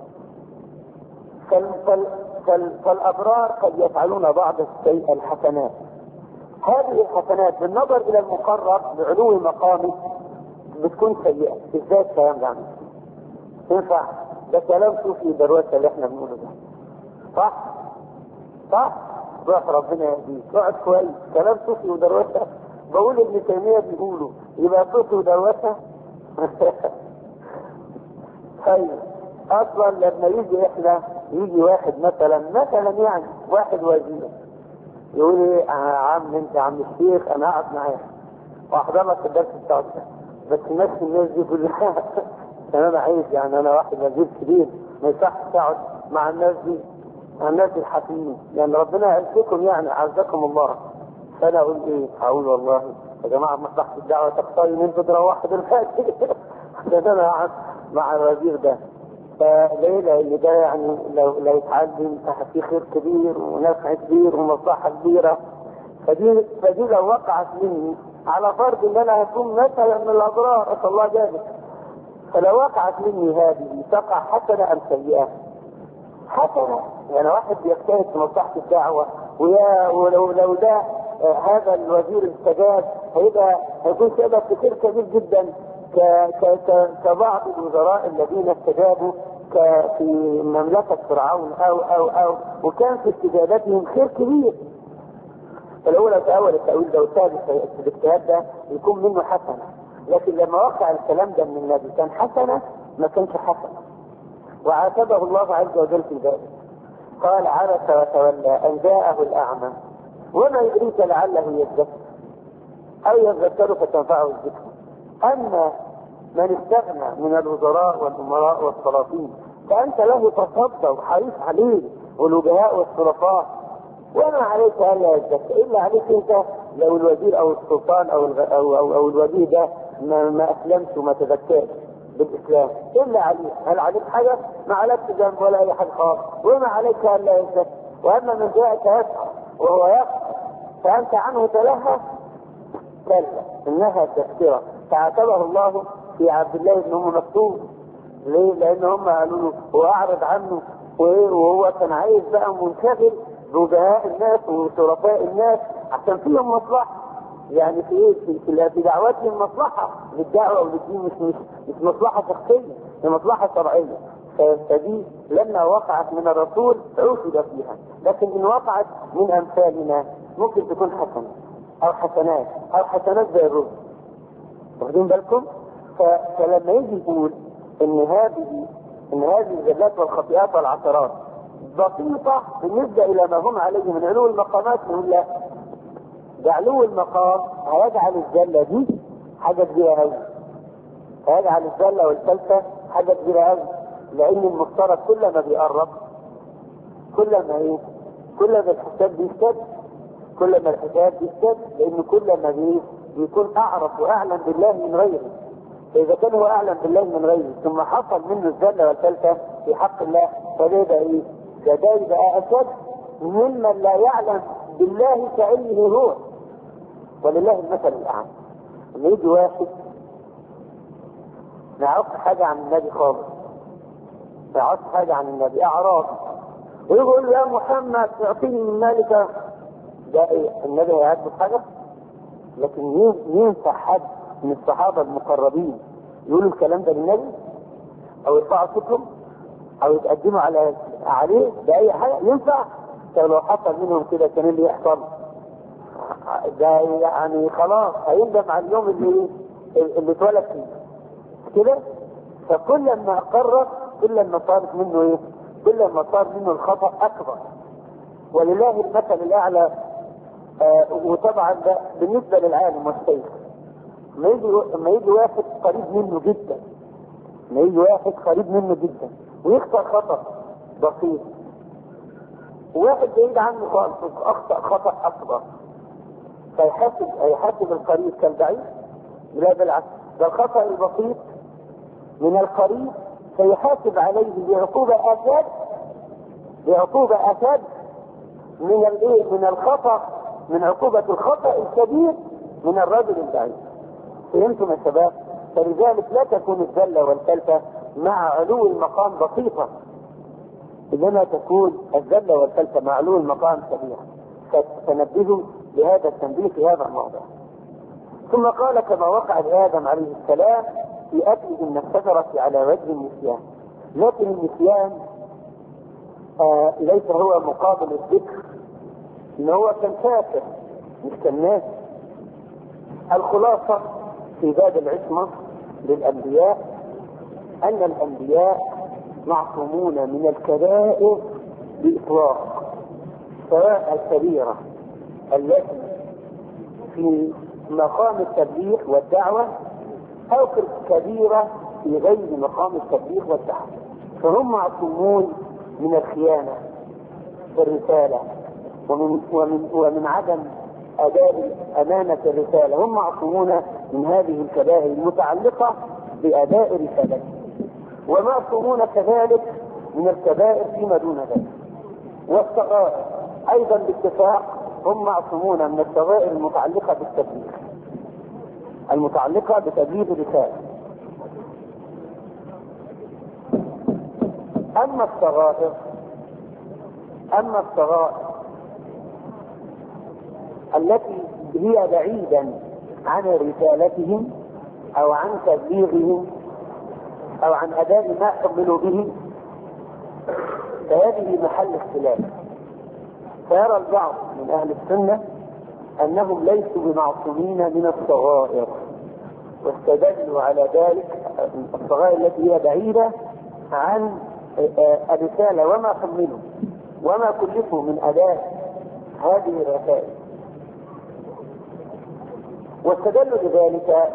فالأبرار قد يفعلون بعض الحسنات، هذه الحسنات بالنظر إلى المقرب بعلو مقامه بتكون سيئة. ازاي الكلام ده عمل؟ ينفع؟ ده كلام صوفي دروسة اللي احنا بنقوله ده، صح؟ روح ربنا يهديك، اقعد كويس. كلام صوفي ودروسة بقول ابن تيمية بيقوله يبقى صوفي ودروسة؟ طيب اصلا لما يجي واحد مثلا يعني واحد وزير يقول ايه عم انت عم الشيخ انا اقعد معاك واحضر لك الدرس بتاعك، بس نفس الناس دي كلها انا عايز، يعني انا واحد وزير كبير ما يصحش اقعد مع الناس دي، الناس الحكيمين، يعني ربنا يعزكم، يعني عزكم الله. فانا اقول ايه؟ اقول والله يا جماعه مصلحه الدعوه تقتضي ان انتوا تروحوا دلوقتي عشان انا قاعد مع الوزير ده. فليه؟ لان ده يعني لو يتعلم في خير كبير ونفع كبير ومصلحه كبيره. فدي لو وقعت مني على فرض ان انا هكون مثلا من الابرار اسال الله ذلك، فلو وقعت مني هذه تقع حسنه ام سيئه؟ حسنة. يعني واحد بيجتهد في مصلحة الدعوة ولو ده هذا الوزير استجاب هيكون سبب في خير كبير جدا كبعض الوزراء الذين استجابوا في مملكة فرعون أو وكان في استجابتهم خير كبير. فالأول تأول التأويل ده والثالث الاجتهاد ده يكون منه حسنة. لكن لما وقع الكلام ده من النبي كان حسنة؟ ما كانش حسنة. وعاتبه الله عز وجل في ذلك، قال عبس وتولى أن جاءه الأعمى وما يدريك لعله يذكر أو يذكر فتنفعه الذكر. أما من استغنى من الوزراء والأمراء والسلاطين فأنت له تصدى وحريص عليه، والوجهاء والسلطاء، وما عليك ألا يذكر، إلا عليك أنت لو الوزير أو السلطان أو الوزير ده ما أسلمش وما تذكرش بالإسلام، إلا عليه. هل عليك حاجة؟ ما عليك ذنب ولا أي حاجة خالص، وما عليك ألا يذكر. وأما من جاءك يسعى وهو يسعى فأنت عنه تلهى، كلا إنها تذكرة. فعاتبه الله في عبد الله بن أم مكتوم. ليه؟ لأن هم قالوا له وأعرض عنه، وهو كان عايز بقى منشغل بوجهاء الناس وشرفاء الناس عشان فيهم مصلحة، يعني في دعواتهم مصلحة للدعوة وللدين، مش مصلحة شخصية، هي مصلحة شرعية. فدي لما وقعت من الرسول عوقب فيها، لكن إن وقعت من أمثالنا ممكن تكون حسنة أو حسنات زي الرسل. واخدين بالكم؟ فلما يجي يقول إن هذه الزلات والخطيئات والعثرات بسيطة بالنسبة إلى ما هم عليه من علو المقامات، نقول لا، ده علو المقام هيجعل الزلة دي حاجة كبيرة أوي، هيجعل الزلة والفلسة حاجة كبيرة أوي. لأن المفترض كل ما بيقرب كل ما الحساب بيشتد، لأن كل ما بيكون أعرف وأعلم بالله من غيره. فإذا كان هو أعلم بالله من غيره ثم حصل منه الزلة والفلسة في حق الله، فده يبقى ده يبقى أشد ممن لا يعلم بالله كعلمه هو. ولله المثل الأعلى. لما يجي واحد ما يعرفش حاجة عن النبي خالص، أعرابي، ويقول له يا محمد اعطيني من مالك، ده النبي هيعجبه حاجة؟ لكن ينفع حد من الصحابة المقربين يقولوا الكلام ده للنبي او يرفعوا صوتهم او يتقدموا عليه بأي حاجة؟ ينفع؟ لو حصل منهم كده كان اللي يحصل ده يعني خلاص هيندم على اليوم اللي اتولد فيه كده. فكل ما قرب كل ما صار منه الخطأ اكبر. ولله المثل الاعلى. وطبعا ده بالنسبة للعالم والشيخ، ما يجي واحد قريب منه جدا ويخطأ خطأ بسيط، وواحد بعيد عنه خالص اخطأ خطأ اكبر، فيحاسب القريب كالبعيد؟ لا بالعكس، ده الخطأ البسيط من القريب فيحاسب عليه بعقوبة أشد من الخطأ، من عقوبة الخطأ الكبير من الرجل البعيد. فهمتم يا شباب؟ فلذلك لا تكون الزلة والفلسة مع علو المقام بسيطة، إنما تكون الزلة والفلسة مع علو المقام كبيرة. فنبهوا لهذا التنبيه في هذا الموضوع. ثم قال كما وقع لآدم عليه السلام في أكله من الشجرة على وجه النسيان. لكن النسيان ليس هو مقابل الذكر، إن هو كان كافر مش كان ناس. الخلاصة في باب العصمة للأنبياء أن الأنبياء معصومون من الكبائر بإطلاق، سواء الكبيرة التي في مقام التبليغ والدعوة أو الكبيرة في غير مقام التبليغ والدعوة. فهم معصومون من الخيانة في الرسالة ومن عدم أداء أمانة الرسالة. هم معصومون من هذه الكبائر المتعلقة بأداء رسالته، ومعصومون كذلك من الكبائر فيما دون ذلك. والصغائر أيضا باتفاق هم معصومون من الصغائر المتعلقة بالتبليغ، المتعلقة بتبليغ الرسالة. أما الصغائر التي هي بعيدا عن رسالتهم أو عن تبليغهم أو عن أداء ما حملوا به، فهذه محل اختلاف. فيرى البعض من أهل السنة أنهم ليسوا بمعصومين من الصغائر، واستدلوا على ذلك الصغائر التي هي بعيدة عن الرسالة وما حملوا وما كلفوا من أداء هذه الرسائل. واستدلوا بذلك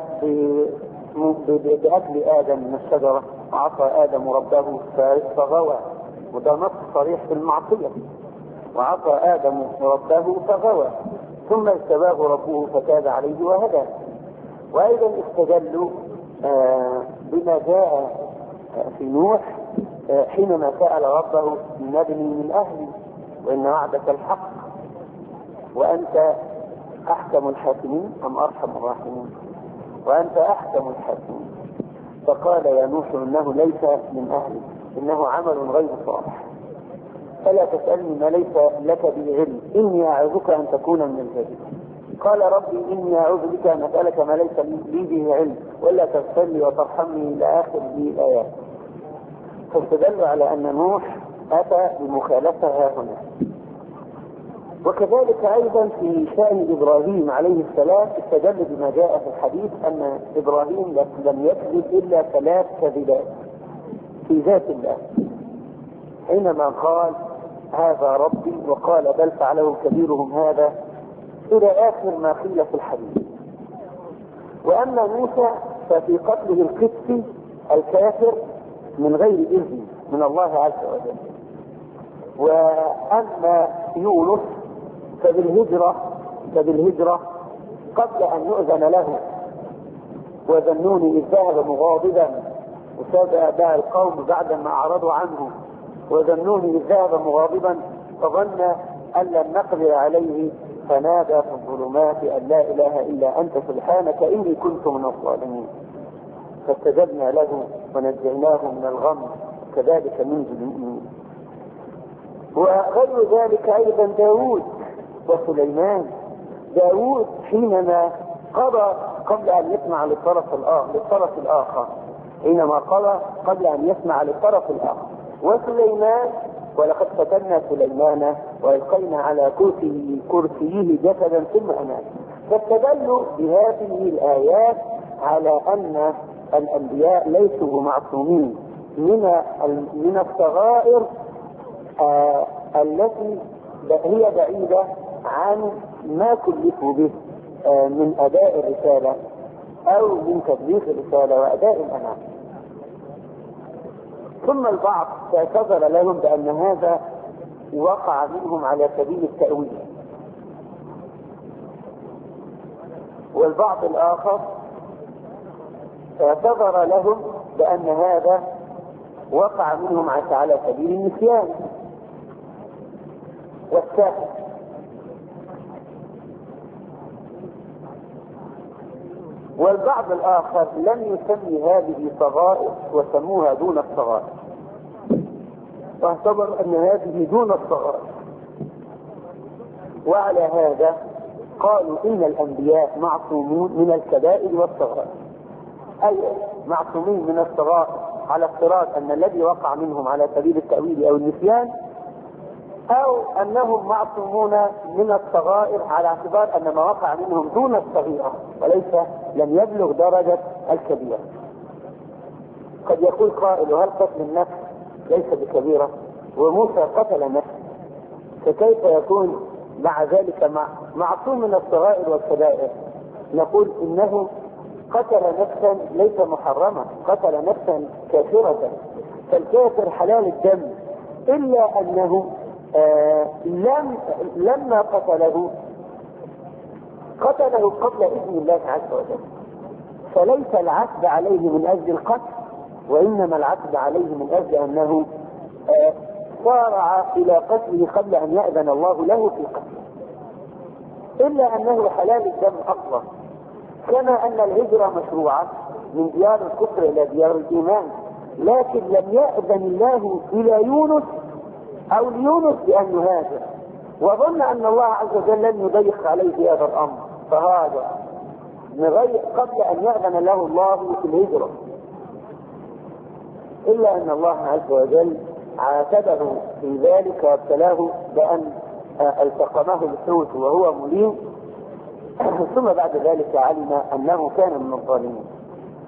بأكل آدم من الشجرة، عصى آدم ربه فغوى، وده نص صريح في المعصية، وعصى آدم ربه فغوى ثم اجتباه ربه فتاب عليه وهدى. وأيضا استدلوا بما جاء في نوح حينما سأل ربه نبني من أهلي وإن وعدك الحق وأنت أحكم الحاكمين أم أرحم الراحمين، وأنت أحكم الحاكمين. فقال يا نوح إنه ليس من أهلي إنه عمل غير صالح فلا تسألني ما ليس لك به علم إني أعظك أن تكون من الجاهلين. قال ربي إني أعوذ بك أن أسألك ما ليس لي به علم ولا تغفر لي وترحمني إلى آخر الآيات. فاستدلوا على أن نوح أتى بمخالفة هنا. وكذلك أيضا في شأن إبراهيم عليه السلام استدل بما جاء في الحديث أن إبراهيم لم يكذب إلا 3 كذبات في ذات الله، حينما قال هذا ربي وقال بل فعله كبيرهم هذا إلى آخر ما قيل في الحديث. وأما موسى ففي قتله القسطي الكافر من غير إذن من الله عز وجل. وأما يونس فبالهجرة قبل أن يؤذن له، وذنوني إذ ذهب مغاضبا وتابع القوم بعدما أعرضوا عنه، وذنوني إذ ذهب مغاضبا فظن أن لن نقدر عليه فنادى في الظلمات أن لا إله إلا أنت سبحانك إني كنت من الظالمين فاستجبنا له ونجيناه من الغم كذلك ننجي المؤمنين. وغير ذلك أيضا داود وسليمان. داود حينما قضى قبل أن يسمع للطرف الآخر، حينما قضى قبل أن يسمع للطرف الآخر. وسليمان ولقد فتنا سليمان وألقينا على كرسيه جسدا ثم أناب. فاستدلوا بهذه الآيات على أن الأنبياء ليسوا معصومين من الصغائر التي هي بعيدة عن ما كلفوا به من أداء الرسالة أو من تبليغ الرسالة وأداء الأمانة. ثم البعض اعتذر لهم بأن هذا وقع منهم على سبيل التأويل، والبعض الآخر اعتذر لهم بأن هذا وقع منهم على سبيل النسيان والسهو. والبعض الآخر لم يسمي هذه صغائر وسموها دون الصغائر، واعتبر أن هذه دون الصغائر. وعلى هذا قالوا إن الأنبياء معصومون من الكبائر والصغائر، أي معصومين من الصغائر على افتراض أن الذي وقع منهم على سبيل التأويل أو النسيان، أو أنهم معصومون من الصغائر على اعتبار أن ما وقع منهم دون الصغيرة وليس لم يبلغ درجة الكبيرة. قد يقول قائل هل قتل النفس ليس بكبيرة وموسى قتل نفسه، فكيف يكون مع ذلك معصوم من الصغائر والكبائر؟ نقول إنه قتل نفسا ليس محرمة، قتل نفسا كافرة، فالكافر حلال الدم، إلا أنه لما قتله قبل إذن الله عز وجل، فليس العتب عليه من أجل القتل، وإنما العتب عليه من أجل أنه صارع إلى قتله قبل أن يأذن الله له في قتله، إلا أنه حلال الدم أصلا. كما أن الهجرة مشروعة من ديار الكفر إلى ديار الإيمان، لكن لم يأذن الله إلى يونس أو ليونس بأن يهاجر، وظن أن الله عز وجل لن يضيق عليه في هذا الأمر فهاجر قبل أن يأذن له الله في الهجرة. إلا أن الله عز وجل عاتبه في ذلك وابتلاه بأن التقمه الحوت وهو مليم، ثم بعد ذلك علم أنه كان من الظالمين.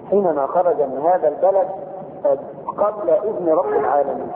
حينما خرج من هذا البلد قبل إذن رب العالمين.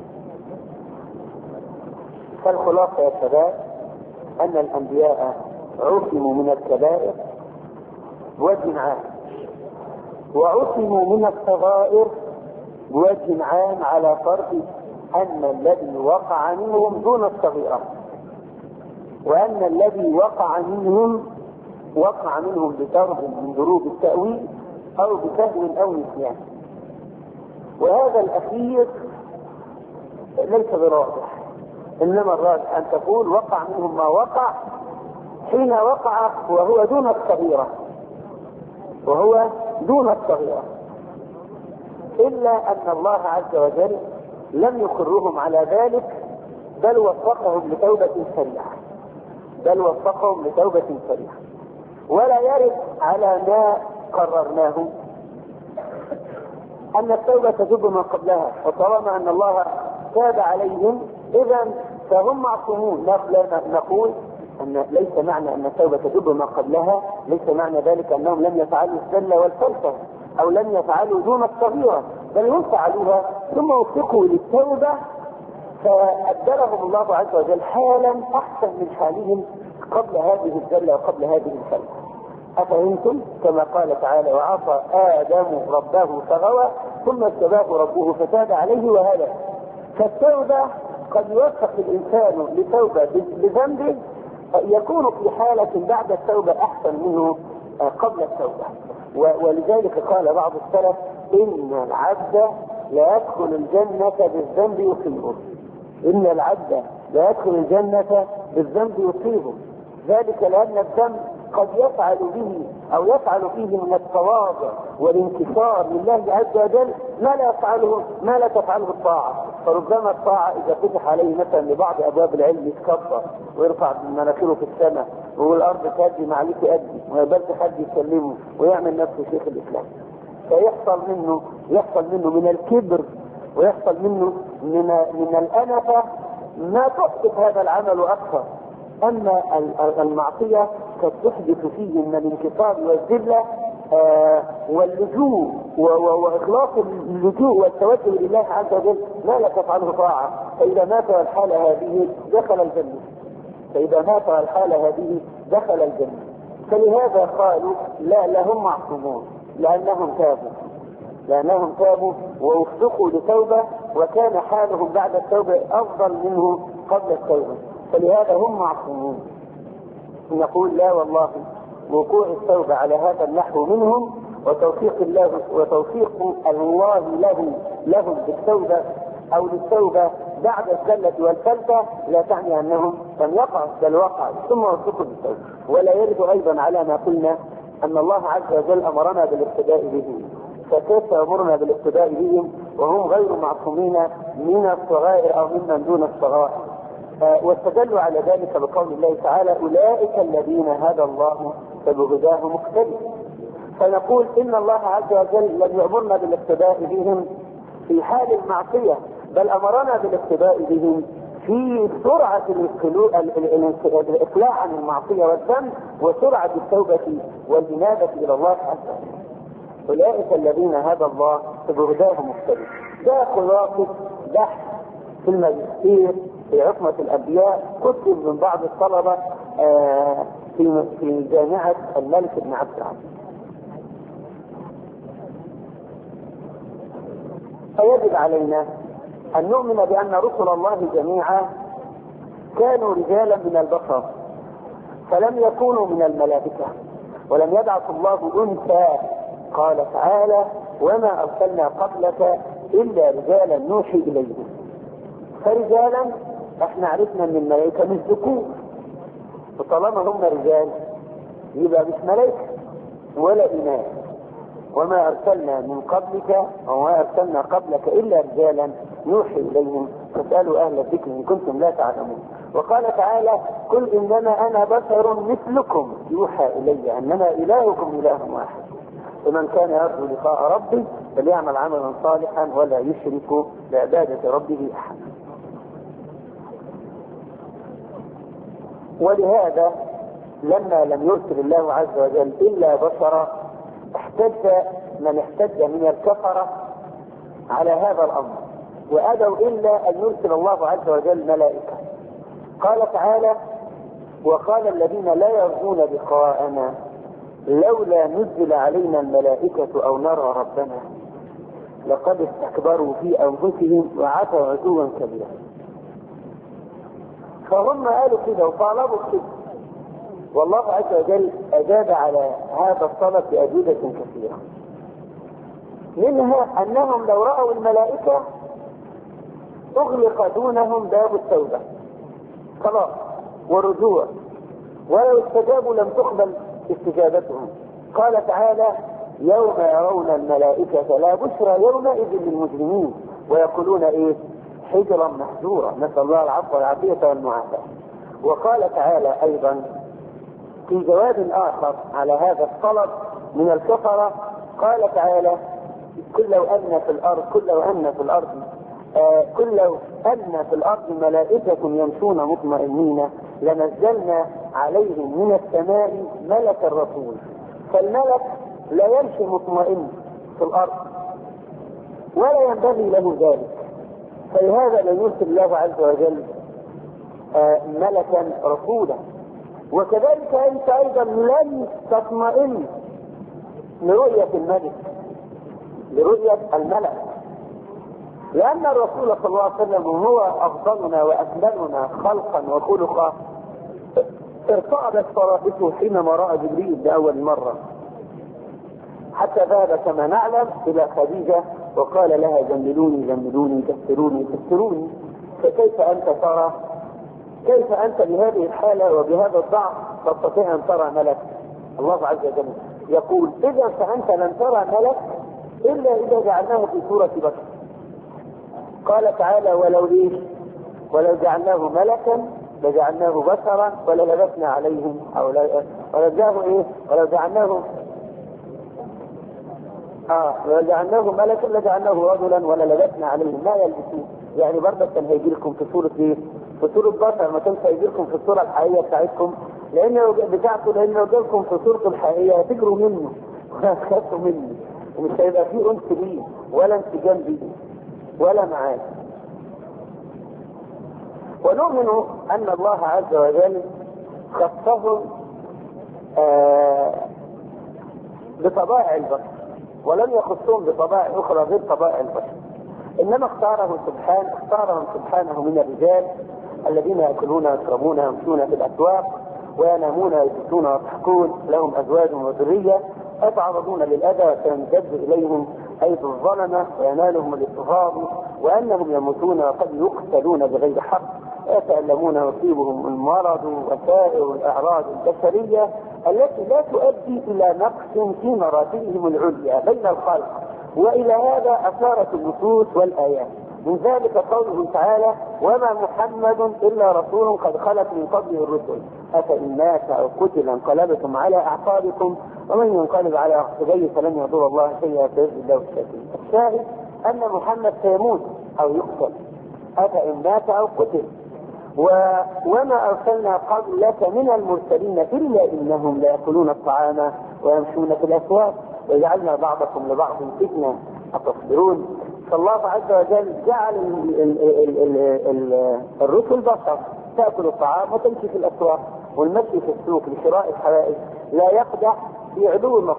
فالخلاصة يا شباب أن الأنبياء عصموا من الكبائر بوجه عام، وعصموا من الصغائر بوجه عام، على فرض أن الذي وقع منهم دون الصغيرة، وأن الذي وقع منهم بضرب من ضروب التأويل أو بسهو أو نسيان. وهذا الأخير ليس براجح، إنما الراجح أن تقول وقع منهم ما وقع حين وقع وهو دون الصغيرة، إلا أن الله عز وجل لم يقرهم على ذلك، بل وفقهم لتوبة سريعة. ولا يرد على ما قررناه أن التوبة تجب ما قبلها، وطالما أن الله تاب عليهم إذا فهم معصومون. نقول أن ليس معنى أن التوبة تجب ما قبلها، ليس معنى ذلك أنهم لم يفعلوا الزلة والفلسة أو لم يفعلوا دون الصغيرة، بل هم فعلوها ثم وفقوا للتوبة فأبدلهم الله عز وجل حالا أحسن من حالهم قبل هذه الزلة وقبل هذه الفلسة. أفهمتم؟ كما قال تعالى: وعصى آدم ربه فغوى ثم اجتباه ربه فتاب عليه وهدى. فالتوبة قد يوفق الإنسان لتوبة بذنبه يكون في حالة بعد التوبة أحسن منه قبل التوبة. ولذلك قال بعض السلف: إن العبد لا يدخل الجنة بالذنب يصيبه. إن العبد لا يدخل الجنة بالذنب يصيبه، ذلك لأن الذنب قد يفعل به أو يفعل فيه من التواضع والانكسار لله عز وجل ما لا تفعله الطاعة. فربما الطاعة إذا فتح عليه مثلا لبعض أبواب العلم يتكبر ويرفع مناخيره في السماء والأرض تهدي معلك أدي وما يقبلش حد يسلمه ويعمل نفسه شيخ الإسلام، فيحصل منه من الكبر ويحصل منه من الأنفة ما تحدث هذا العمل أكثر. أما المعصية قد تحدث فيه من الانكسار والذلة واللجوء وإخلاص اللجوء والتوجه لله عز وجل ما لا تفعله طاعة. فإذا مات الحالة هذه دخل الجنة. فلهذا قالوا لا هم معصومون لأنهم تابوا ووفقوا لتوبة، وكان حالهم بعد التوبة أفضل منه قبل التوبة، فلهذا هم معصومون. نقول: لا والله، وقوع التوبة على هذا النحو منهم وتوفيق الله لهم بالتوبة أو للتوبة بعد الزلة والفلتة لا تعني أنهم لم يقعوا، بل وقعوا ثم وفقوا للتوبة. ولا يرد أيضا على ما قلنا أن الله عز وجل أمرنا بالاقتداء بهم، فكيف يأمرنا بالاقتداء بهم وهم غير معصومين من الصغائر أو ممن دون الصغائر؟ واستدلوا على ذلك بقول الله تعالى: أولئك الذين هدى الله فبهداه مقتدي. فنقول إن الله عز وجل لم يأمرنا بالاقتداء بهم في حال المعصية، بل أمرنا بالاقتداء بهم في سرعة الإقلاع عن المعصية والذنب وسرعة التوبة والإنابة إلى الله عز وجل. أولئك الذين هدى الله فبهداه مقتدي. ده خلاصة بحث في الماجستير في عصمة الأنبياء كتب من بعض الطلبة في جامعة الملك بن عبد العزيز. فيجب علينا أن نؤمن بأن رسل الله جميعا كانوا رجالا من البشر، فلم يكونوا من الملائكة، ولم يبعث الله أنثى. قال تعالى: وما أرسلنا قبلك إلا رجالا نوحي إليهم. فرجالا احنا عرفنا من الملائكة مش ذكور، وطالما هم رجال يبقى مش ملائكة ولا إناث. وما أرسلنا من قبلك وما أرسلنا قبلك إلا رجالا نوحي إليهم فاسألوا أهل الذكر إن كنتم لا تعلمون. وقال تعالى: قل إنما أنا بشر مثلكم يوحى إلي أنما إلهكم إله واحد فمن كان يرجو لقاء ربه فليعمل عملا صالحا ولا يشرك بعبادة ربه أحدا. ولهذا لما لم يرسل الله عز وجل إلا بشرا احتج من احتج من الكفرة على هذا الأمر وأبوا إلا أن يرسل الله عز وجل ملائكة. قال تعالى: وقال الذين لا يرجون لقاءنا لولا نزل علينا الملائكة أو نرى ربنا لقد استكبروا في أنفسهم وعتوا عتوا كبيرا. فهم قالوا كده وطالبوا كده، والله عز وجل أجاب على هذا الطلب بأجوبة كثيرة، منها أنهم لو رأوا الملائكة أغلق دونهم باب التوبة خلاص والرجوع، ولو استجابوا لم تقبل استجابتهم. قال تعالى: يوم يرون الملائكة لا بشرى يومئذ للمجرمين ويقولون إيه؟ حجرا محجورا، نسأل الله العفو والعافية والمعافاة. وقال تعالى أيضا في جواب آخر على هذا الطلب من الكفرة، قال تعالى: كل لو أن في الأرض ملائكة يمشون مطمئنين لنزلنا عليهم من السماء ملكا رسول. فالملك لا يمشي مطمئن في الأرض ولا ينبغي له ذلك، فلهذا لا يرسل الله عز وجل ملكا رسولا. وكذلك أنت أيضا لن تطمئن لرؤية الملك، لرؤية الملك، لأن الرسول صلى الله عليه وسلم هو أفضلنا وأكملنا خلقا وخلقا ارتعدت فرائصه حينما رأى جبريل لأول مرة، حتى ذهب كما نعلم إلى خديجة وقال لها: جملوني جملوني كسروني كسروني. فكيف أنت ترى، كيف أنت بهذه الحالة وبهذا الضعف تستطيع أن ترى ملك؟ الله عز وجل يقول: إذا فأنت لن ترى ملك إلا إذا جعلناه في صورة بشر. قال تعالى: ولو جعلناه ملكا لجعلناه بشرا وللبسنا عليهم ولو جعلناه ملكا لجعلناه رجلا وللبسنا عليهم ما يلبسون. يعني برضه كان هيجي لكم في صورة ايه؟ في صورة بشر، ما كانش هيجي لكم في الصورة الحقيقية بتاعتكم، لأن لو جالكم في صورته الحقيقية هتجروا منه وهتخافوا منه ومش هيبقى فيه أنس ليه ولا انسجام بيه ولا معاه. ونؤمن أن الله عز وجل خصهم بطبائع البشر ولم يخصهم بطبائع أخرى غير طبائع البشر، إنما اختارهم سبحانه من الرجال الذين يأكلون ويشربون ويمشون في الأسواق وينامون ويبكون ويضحكون، لهم أزواج وذرية يتعرضون للأذى وتنجذب إليهم أيدي الظلمة وينالهم الاضطهاد، وأنهم يموتون وقد يقتلون بغير حق ويتألمون ويصيبهم المرض وسائر الأعراض البشرية التي لا تؤدي إلى نقص في مراتبهم العليا بين الخلق. وإلى هذا أشارت النصوص والآيات، من ذلك قوله تعالى: وما محمد إلا رسول قد خلت من قبله الرسل أفإن مات أو قتل انقلبتم على أعقابكم ومن ينقلب على عقبيه فلن يضر الله شيئا وسيجزي الله الشاكرين. الشاهد أن محمد سيموت أو يقتل أفإن مات أو قتل. وما أرسلنا قبلك من المرسلين إلا إنهم ليأكلون الطعام ويمشون في الأسواق وجعلنا بعضكم لبعض فتنة أتصبرون. فالله عز وجل جعل الرسل بشر تأكل الطعام وتمشي في الأسواق، والمشي في السوق لشراء الحوائج لا يقدح في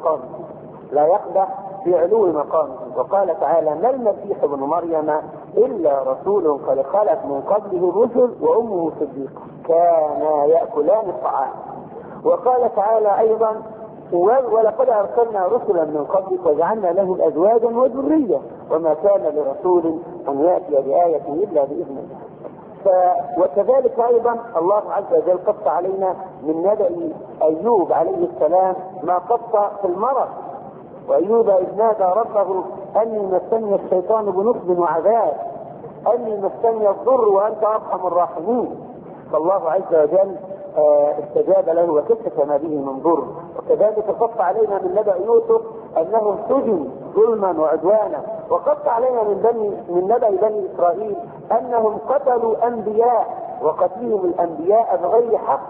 علو مقامه. وقال تعالى: ما المسيح ابن مريم إلا رسول قد خلت من قبله الرسل وأمه صديقة كانا يأكلان الطعام. وقال تعالى أيضا: ولقد أرسلنا رسلا من قبلك وجعلنا لهم أزواجا وذرية وما كان لرسول أن يأتي بآية إلا بإذن الله. وكذلك أيضا الله عز وجل قص علينا من نبأ أيوب عليه السلام ما قص في المرض، وأيوب إذ نادى ربه أني مسني الشيطان بنصب وعذاب أني مسني الضر وأنت أرحم الراحمين. فالله عز وجل استجاب له وكشف ما به من ضر. وكذلك قص علينا من نبأ يوسف أنه سجن ظلما وعدوانا، وقص علينا من نبأ بني إسرائيل أنهم قتلوا أنبياء وقتلهم الأنبياء بغير حق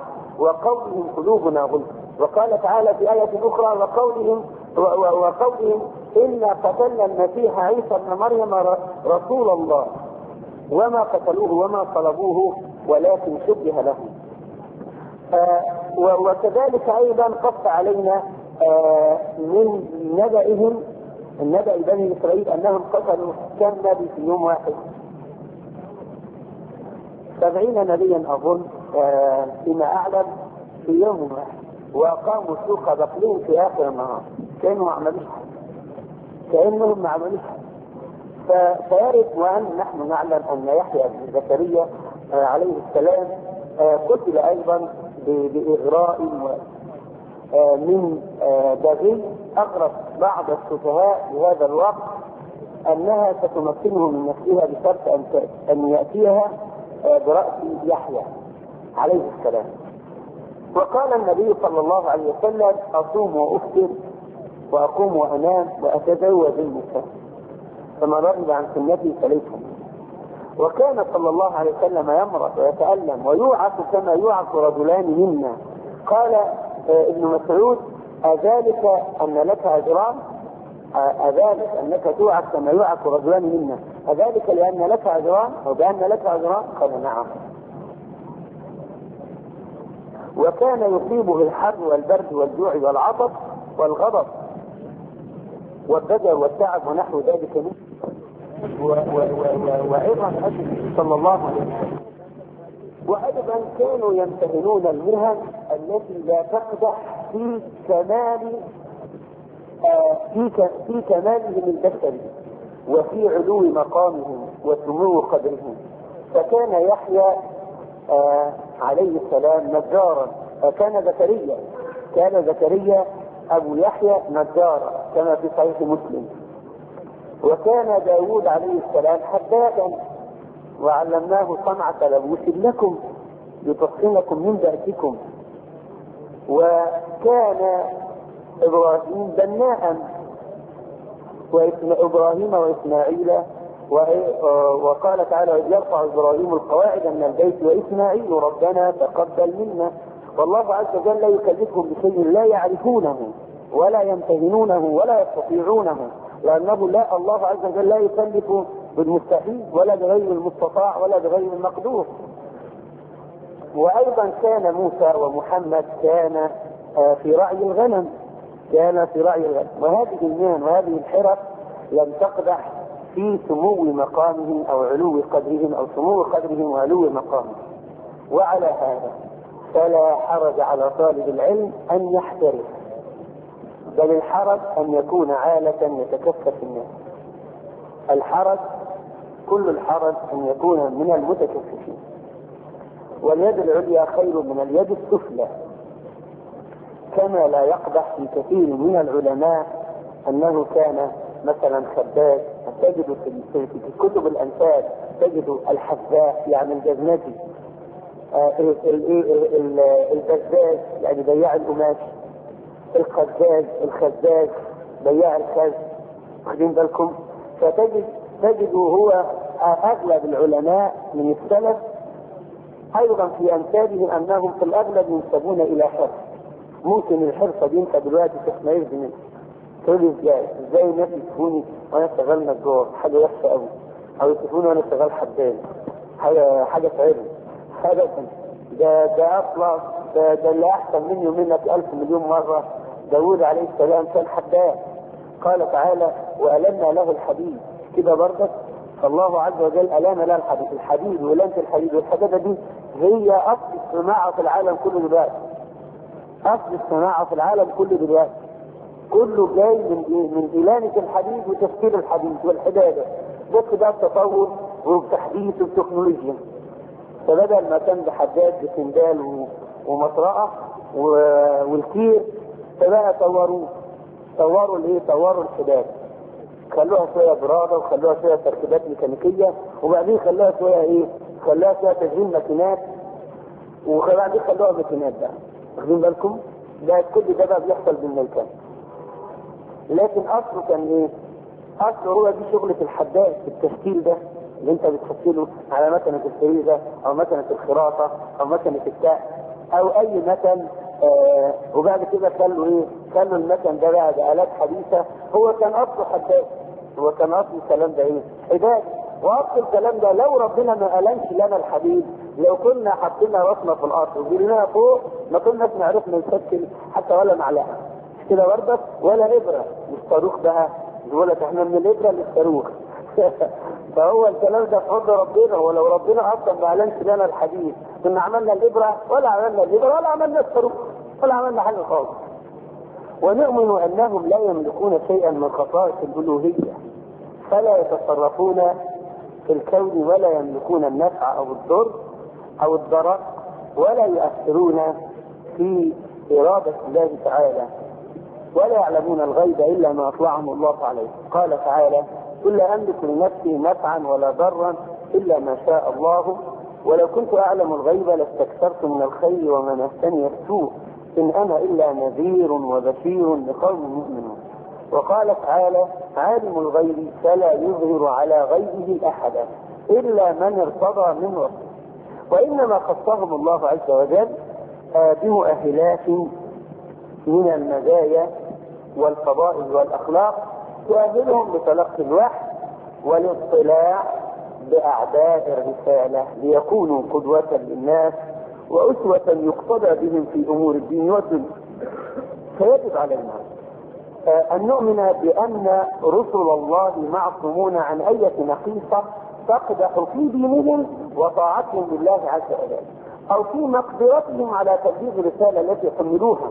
وقولهم قلوبنا غلف. وقال تعالى في آية أخرى: وقولهم إنا قتلنا المسيح عيسى ابن مريم رسول الله وما قتلوه وما صلبوه ولكن شبه لهم. وكذلك أيضا قص علينا من نبأهم النبأ بني إسرائيل أنهم قتلوا كم نبي في يوم واحد؟ 70 نبيا أظن فيما أعلم في يوم واحد، وأقاموا سوق بقلين في آخر النهار كأنهم ما عملوش. فيرد وأن نحن نعلم أن يحيى بن زكريا عليه السلام قتل أيضا بإغراء من بغي أغرق بعض السفهاء بهذا الوقت أنها ستمكنه من نفسها بشرط أن يأتيها برأس يحيى عليه السلام. وقال النبي صلى الله عليه وسلم: أصوم وأفطر وأقوم وأنام وأتزوج النساء، فما رغب عن سنتي فليس مني. وكان صلى الله عليه وسلم يمرض ويتألم ويوعك كما يوعك رجلان منا. قال ابن مسعود: أذلك أن لك أجران؟ أذلك أنك توعك كما يوعك رجلان منا، أذلك لأن لك أجران أو بأن لك أجران؟ قال: نعم. وكان يصيبه الحر والبرد والجوع والعطش والغضب والضجر والتعب ونحو ذلك منه. وأيضا صلى الله عليه وسلم وأيضا كانوا يمتهنون المهن التي لا تقدح في كمالهم البشري وفي علو مقامهم وسمو قدرهم. فكان يحيى عليه السلام نجارا، كان زكريا أبو يحيى نجارا كما في صحيح مسلم. وكان داود عليه السلام حدادا، وعلمناه صنعة لبوس لكم لتحصنكم من بأسكم. وكان إبراهيم بناء، وإبراهيم وإسماعيل، وقال تعالى: إذ يرفع إبراهيم القواعد من البيت وإسماعيل ربنا تقبل منا. والله عز وجل لا يكلفهم بشيء لا يعرفونه ولا يمتهنونه ولا يستطيعونه، لأنه الله عز وجل لا يكلف بالمستحيل ولا بغير المستطاع ولا بغير المقدور. وأيضا كان موسى ومحمد كان في رعي الغنم، وهذه المهن وهذه الحرف لم تقدح في سمو مقامهم أو علو قدرهم أو سمو قدرهم وعلو مقامهم. وعلى هذا فلا حرج على طالب العلم أن يحترف، بل الحرج أن يكون عالة يتكفف الناس. كل الحرج أن يكون من المتكففين. واليد العليا خير من اليد السفلى. كما لا يقدح في كثير من العلماء أنه كان مثلا خباز، تجد في كتب الأنساب تجد الحذاء يعني الجزمتي، البزاز يعني بياع القماش، الخزاز بياع الخز، واخدين بالكم؟ فتجد هو أغلب العلماء من السلف أيضا في أنسابهم أنهم في الأغلب ينسبون إلى حرف. ممكن الحرفة دي انت دلوقتي تسمعيش منها، تقول ازاي الناس يشوفوني وانا شغال نجار، حاجه وحشه قوي، او يشوفوني وانا شغال حداد، حاجه تعبني، ده اصلا ده اللي احسن مني ومنك 1000 مليون مره. داود عليه السلام كان حداد، قال تعالى: وألنا له الحديد. كده برضك فالله عز وجل ألان له الحديد ولانة الحديد، والحدادة دي هي أصل الصناعة في العالم كله دلوقتي. كله جاي من إلانة الحديد وتفكير الحديد والحدادة. بص بقى التطور والتحديث والتكنولوجيا. فبدل ما كان بحداد بسندال ومطرقة والكير، فبقى طوروا الحداد، خلوها شوية برادة وخلوها شوية تركيبات ميكانيكية، وبعدين خلوها شوية تشغيل ماكينات، وبعدين خلوها ماكينات بقى. واخدين بالكم؟ ده كل ده بقى بيحصل بالميكان. لكن اصله كان ايه؟ اصله هو دي شغلة الحداد، التشكيل ده اللي انت بتشكله على مكنة الفريزة او مكنة الخراطة او مكنة الكأس او اي مكن. وبعد كده خلوا خلوا المكن ده بقى بآلات حديثة. هو كان أصله حداد، هو كان أصل الكلام ده إيه؟ حداد. وأصل الكلام ده لو ربنا ما ألنش لنا الحديد، لو كنا حطينا راسنا في الأرض وجريناها فوق ما كناش نعرف نشكل حتى ولا معلقة كده برضك ولا إبرة. مش صاروخ بقى، يقول لك احنا من الإبرة للصاروخ. فهو الكلام ده في حضن ربنا، ولو ربنا اصلا ما اعلنش لنا الحديث كنا عملنا الابره ولا عملنا الابره ولا عملنا الصاروخ ولا عملنا حاجه خالص. ونؤمن انهم لا يملكون شيئا من خصائص الالوهيه، فلا يتصرفون في الكون ولا يملكون النفع او الضر او الضرر، ولا يؤثرون في اراده الله تعالى، ولا يعلمون الغيب الا ما اطلعهم الله عليه. قال تعالى: قل لا املك لنفسي نفعا ولا ضرا الا ما شاء الله، ولو كنت اعلم الغيب لاستكثرت من الخير وما مسني السوء، ان انا الا نذير وبشير لقوم يؤمنون. وقال تعالى: عالم الغيب فلا يظهر على غيبه احدا الا من ارتضى من رسله. وانما خصهم الله عز وجل بمؤهلات من المزايا والفضائل والاخلاق تؤهلهم لتلقي الوحي والاطلاع باعباء الرساله، ليكونوا قدوه للناس واسوه يقتدى بهم في امور الدين والدنيا. فيجب علينا ان نؤمن بان رسل الله معصومون عن اي نقيصه تقدح في دينهم وطاعتهم لله عز وجل، او في مقدرتهم على تبليغ الرساله التي حملوها.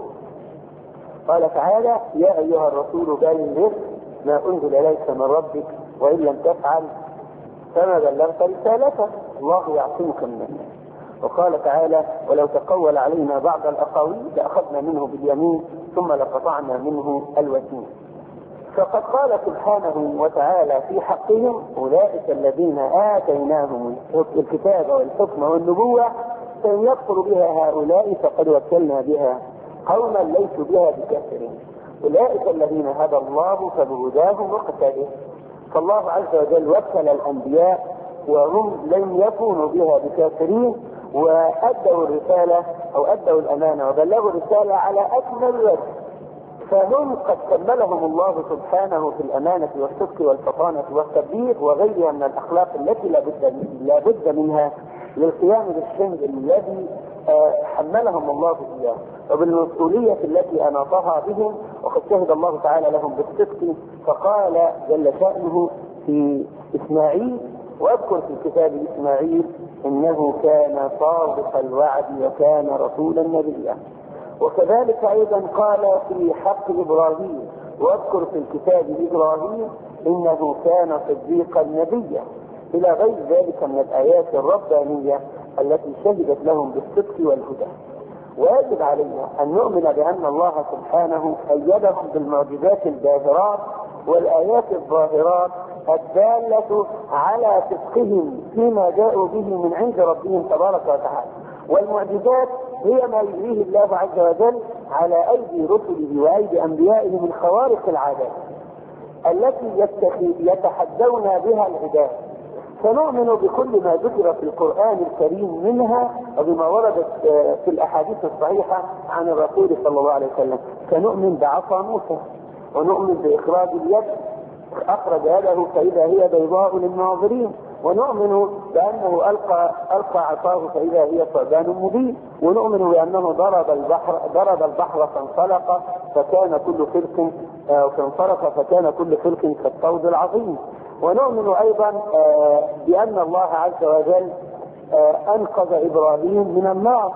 قال تعالى: يا ايها الرسول بلغ ما انزل اليك من ربك وان لم تفعل فما بلغت رسالته الله يعصمك من الناس. وقال تعالى: ولو تقول علينا بعض الاقاويل لاخذنا منه باليمين ثم لقطعنا منه الوتين. فقد قال سبحانه وتعالى في حقهم: اولئك الذين اتيناهم الكتاب والحكم والنبوه فان يكفر بها هؤلاء فقد وكلنا بها قوما ليسوا بها بكافرين، اولئك الذين هدى الله فبهداه مقتدر. فالله عز وجل وكل الانبياء وهم لم يكونوا بها بكافرين، وادوا الرساله او ادوا الامانه وبلغوا الرساله على اكمل وجه، فهم قد كملهم الله سبحانه في الامانه والصدق والفطانه والتبليغ وغيرها من الاخلاق التي لا بد منها للقيام بالشنج الذي حملهم الله اياه، وبالمسؤوليه التي اناطها بهم. وقد شهد الله تعالى لهم بالصدق، فقال جل شانه في اسماعيل: واذكر في الكتاب اسماعيل انه كان صادق الوعد وكان رسولا نبيا. وكذلك ايضا قال في حق ابراهيم: واذكر في الكتاب ابراهيم انه كان صديقا نبيا، الى غير ذلك من الايات الربانيه التي شهدت لهم بالصدق والهدى. ويجب علينا ان نؤمن بان الله سبحانه ايدهم بالمعجزات الباهرات والايات الظاهرات الداله على صدقهم فيما جاءوا به من عند ربهم تبارك وتعالى. والمعجزات هي ما يجريه الله عز وجل على ايدي رسله وايدي انبيائه من خوارق العادات التي يتحدون بها العباد. فنؤمن بكل ما ذكر في القرآن الكريم منها وبما وردت في الأحاديث الصحيحة عن الرسول صلى الله عليه وسلم. فنؤمن بعصا موسى، ونؤمن بإخراج اليد، أخرج يده فإذا هي بيضاء للناظرين، ونؤمن بأنه ألقى عصاه فإذا هي ثعبان مبين، ونؤمن بأنه ضرب البحر فانفلق فكان كل فرق فانفرق فكان كل فرق كالطود العظيم. ونؤمن أيضا بأن الله عز وجل أنقذ إبراهيم من النار،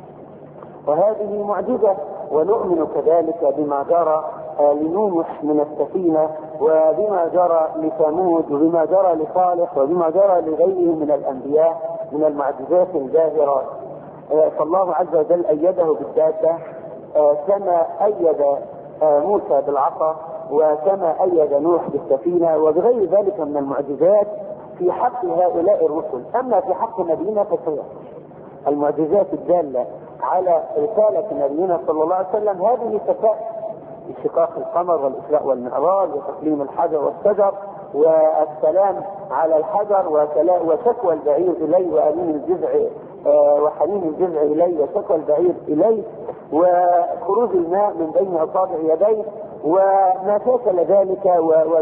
وهذه معجزة. ونؤمن كذلك بما جرى لنوح من السفينة، وبما جرى لثمود، وبما جرى لصالح، وبما جرى لغيره من الأنبياء من المعجزات الباهرات. فالله عز وجل أيده بالدابة كما أيد موسى بالعصا، وكما أيد نوح بالسفينة، وبغير ذلك من المعجزات في حق هؤلاء الرسل. أما في حق نبينا فسيح المعجزات الدالة على رسالة نبينا صلى الله عليه وسلم هذه كفاءة: انشقاق القمر والإسراء والمعراج وتسليم الحجر والشجر والسلام على الحجر وشكوى البعير إليه وأمين الجذع وحنين الجذع إليه وشكوى البعير إليه وخروج وخروج الماء من بين أصابع يديه وما شاكل ذلك،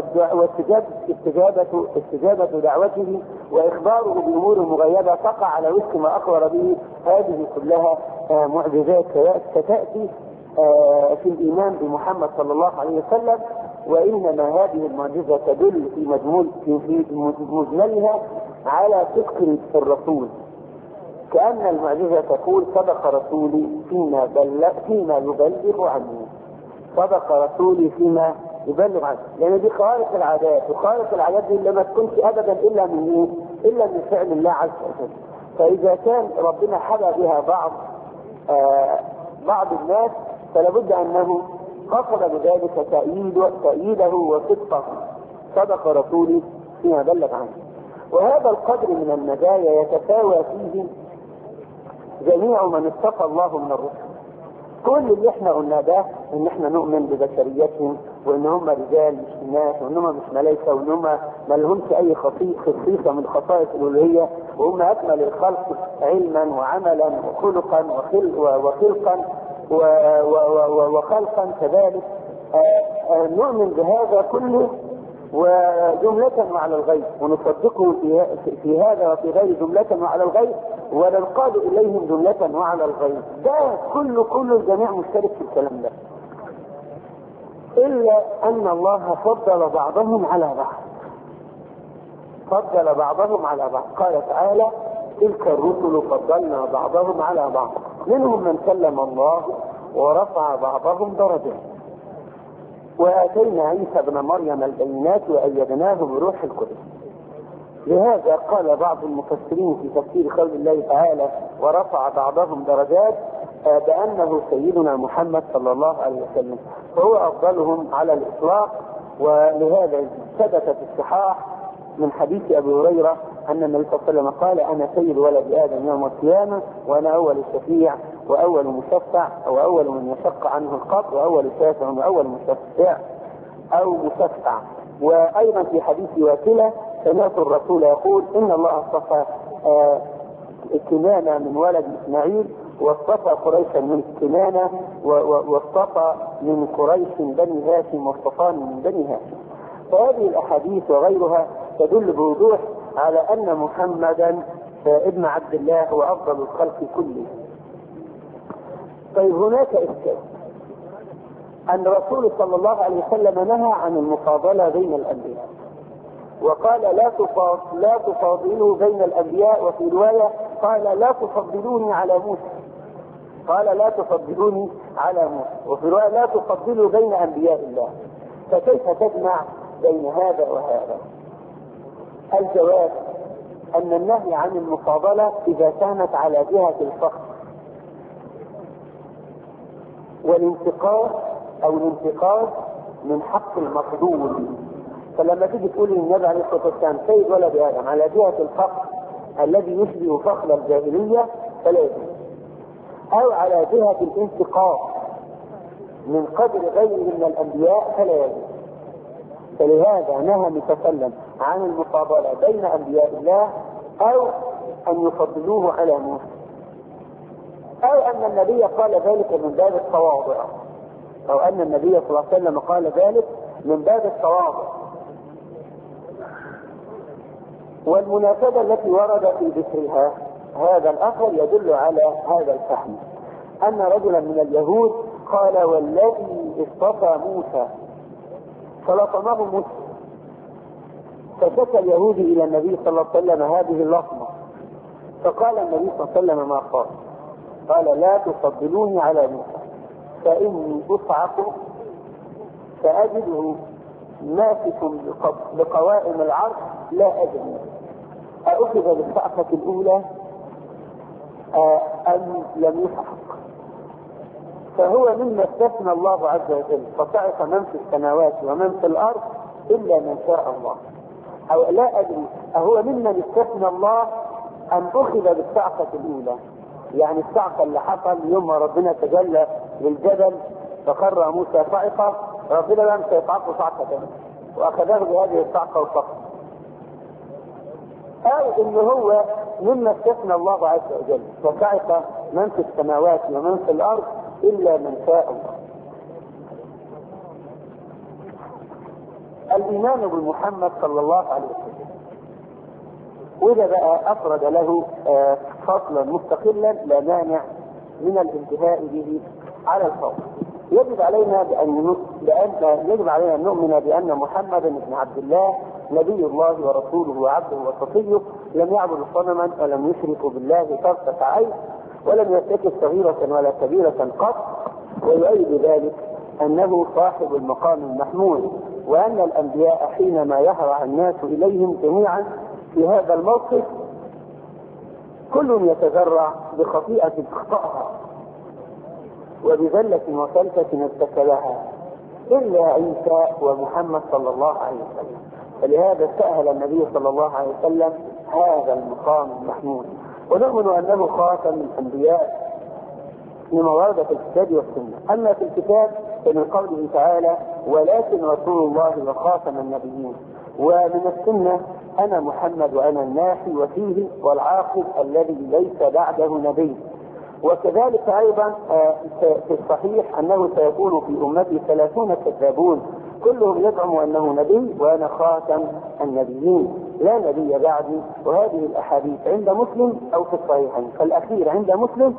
واستجابة دعوته وإخباره بأمور مغيبة تقع على وفق ما أخبر به. هذه كلها معجزات ستأتي في الإيمان بمحمد صلى الله عليه وسلم. وإنما هذه المعجزة تدل في مجملها على صدق الرسول، كأن المعجزة تقول صدق رسولي فيما يبلغ عنه، صدق رسولي فيما يبلغ عنه، لأن دي خارق العادات، وخارق العادات دي لما تكونش أبدا إلا من فعل الله عز وجل. فإذا كان ربنا حبى بها بعض الناس فلابد أنه قصد بذلك تأييده وصدقه، صدق رسولي فيما بلغ عنه. وهذا القدر من المزايا يتساوى فيه جميع من اتقى الله من الرسل. كل اللي احنا قلنا ده ان احنا نؤمن ببشريتهم، وان هم رجال مش ناس، وان هم مش ملائكه، وان هم ما لهمش اي خصيصه من خصائص الالوهيه، وهم اكمل الخلق علما وعملا وخلقا وخلقا كذلك. نؤمن بهذا كله وجملة وعلى الغيب، ونصدقه في هذا وفي غير جملة وعلى الغيب، وننقاد إليهم جملة وعلى الغيب. ده كل الجميع مشترك في الكلام ده، إلا أن الله فضل بعضهم على بعض. قال تعالى تلك الرسل فضلنا بعضهم على بعض، منهم من كلم الله ورفع بعضهم درجات، وآتينا عيسى ابن مريم البينات وأيدناه بروح القدس. لهذا قال بعض المفسرين في تفسير قول الله تعالى ورفع بعضهم درجات بأنه سيدنا محمد صلى الله عليه وسلم فهو أفضلهم على الإطلاق. ولهذا ثبت في الصحاح من حديث أبي هريرة أن النبي صلى الله عليه وسلم قال أنا سيد ولد آدم يوم القيامة، وأنا أول الشفيع وأول مشفع، أو أول من يشق عنه القبر، وأول شافع وأول مشفع أو مشفع. وأيضا في حديث واكلة سمعت الرسول يقول إن الله اصطفى كنانة من ولد إسماعيل، واصطفى قريشا من كنانة، واصطفى من قريش بني هاشم، واصطفاني من بني هاشم. فهذه الأحاديث وغيرها تدل بوضوح على أن محمدا ابن عبد الله هو أفضل الخلق كله. طيب هناك إشكال أن الرسول صلى الله عليه وسلم نهى عن المفاضلة بين الأنبياء، وقال لا تفاضلوا بين الأنبياء، وفي رواية قال لا تفضلوني على موسى، وفي رواية لا تفضلوا بين أنبياء الله. فكيف تجمع بين هذا وهذا؟ الجواب أن النهي عن المفاضلة إذا كانت على جهة الفخر والانتقاص أو الانتقاص من حق المفضول. فلما تيجي تقول النبي عليه الصلاة والسلام سيد ولد آدم على جهة الفخر الذي يشبه فخر الجاهلية فلا يجوز، أو على جهة الانتقاص من قدر غيره من الأنبياء فلا يجوز. فلهذا نهى النبي صلى الله عليه وسلم عن المفاضلة بين أنبياء الله، أو أن يفضلوه على موسى، أو أن النبي قال ذلك من باب التواضع، أو أن النبي صلى الله عليه وسلم قال ذلك من باب التواضع. والمناسبة التي ورد في ذكرها هذا الأثر يدل على هذا الفهم، أن رجلا من اليهود قال والذي اصطفى موسى، فلطمه موسى، فشكى اليهودي إلى النبي صلى الله عليه وسلم هذه اللطمة، فقال النبي صلى الله عليه وسلم ما قال لا تفضلوني على موسى فإني أصعق فأجده ماسك بقوائم العرش لا أدري أأخذ بالصعقة الأولى أم لم يصعق. فهو مما استثنى الله عز وجل، فصعق من في السماوات ومن في الأرض إلا من شاء الله. أو لا أدري أهو ممن استثنى الله أن أخذ بالصعقة الأولى، يعني الصعقة اللي حصل يوم ربنا تجلى للجبل فخر موسى صعقة، ربنا لم يصعقه صعقة ثانية وأخذه بهذه الصعقة وصعقة، أو إن هو مما استثنى الله عز وجل فصعق من في السماوات ومن في الأرض إلا من شاء الله. الإيمان بمحمد صلى الله عليه وسلم، وإذا بقى أفرد له فصلا مستقلا لا مانع من الانتهاء به على الفور. يجب علينا أن نؤمن بأن محمدا بن عبد الله نبي الله ورسوله وعبده وصفيه، لم يعبد صنما ولم يشرك بالله طرفة عين، ولم يرتكب صغيرة ولا كبيرة قط. ويؤيد ذلك أنه صاحب المقام المحمود، وأن الأنبياء حينما يهرع الناس إليهم جميعا في هذا الموقف كل يتذرع بخطيئة اخطأها وبذلة وفلسة ارتكبها إلا عيسى ومحمد صلى الله عليه وسلم. فلهذا سأل النبي صلى الله عليه وسلم هذا المقام المحمود. ونؤمن أنه خاتم الأنبياء لما ورد في الكتاب والسنة. أما في الكتاب فمن قوله تعالى ولكن رسول الله وخاتم النبيين، ومن السنة أنا محمد وأنا الناحي وفيه والعاقب الذي ليس بعده نبي. وكذلك أيضا في الصحيح أنه سيكون في أمتي 30 كذابون كلهم يزعم أنه نبي وأنا خاتم النبيين لا نبي بعدي. وهذه الأحاديث عند مسلم أو في الصحيحين، فالأخير عند مسلم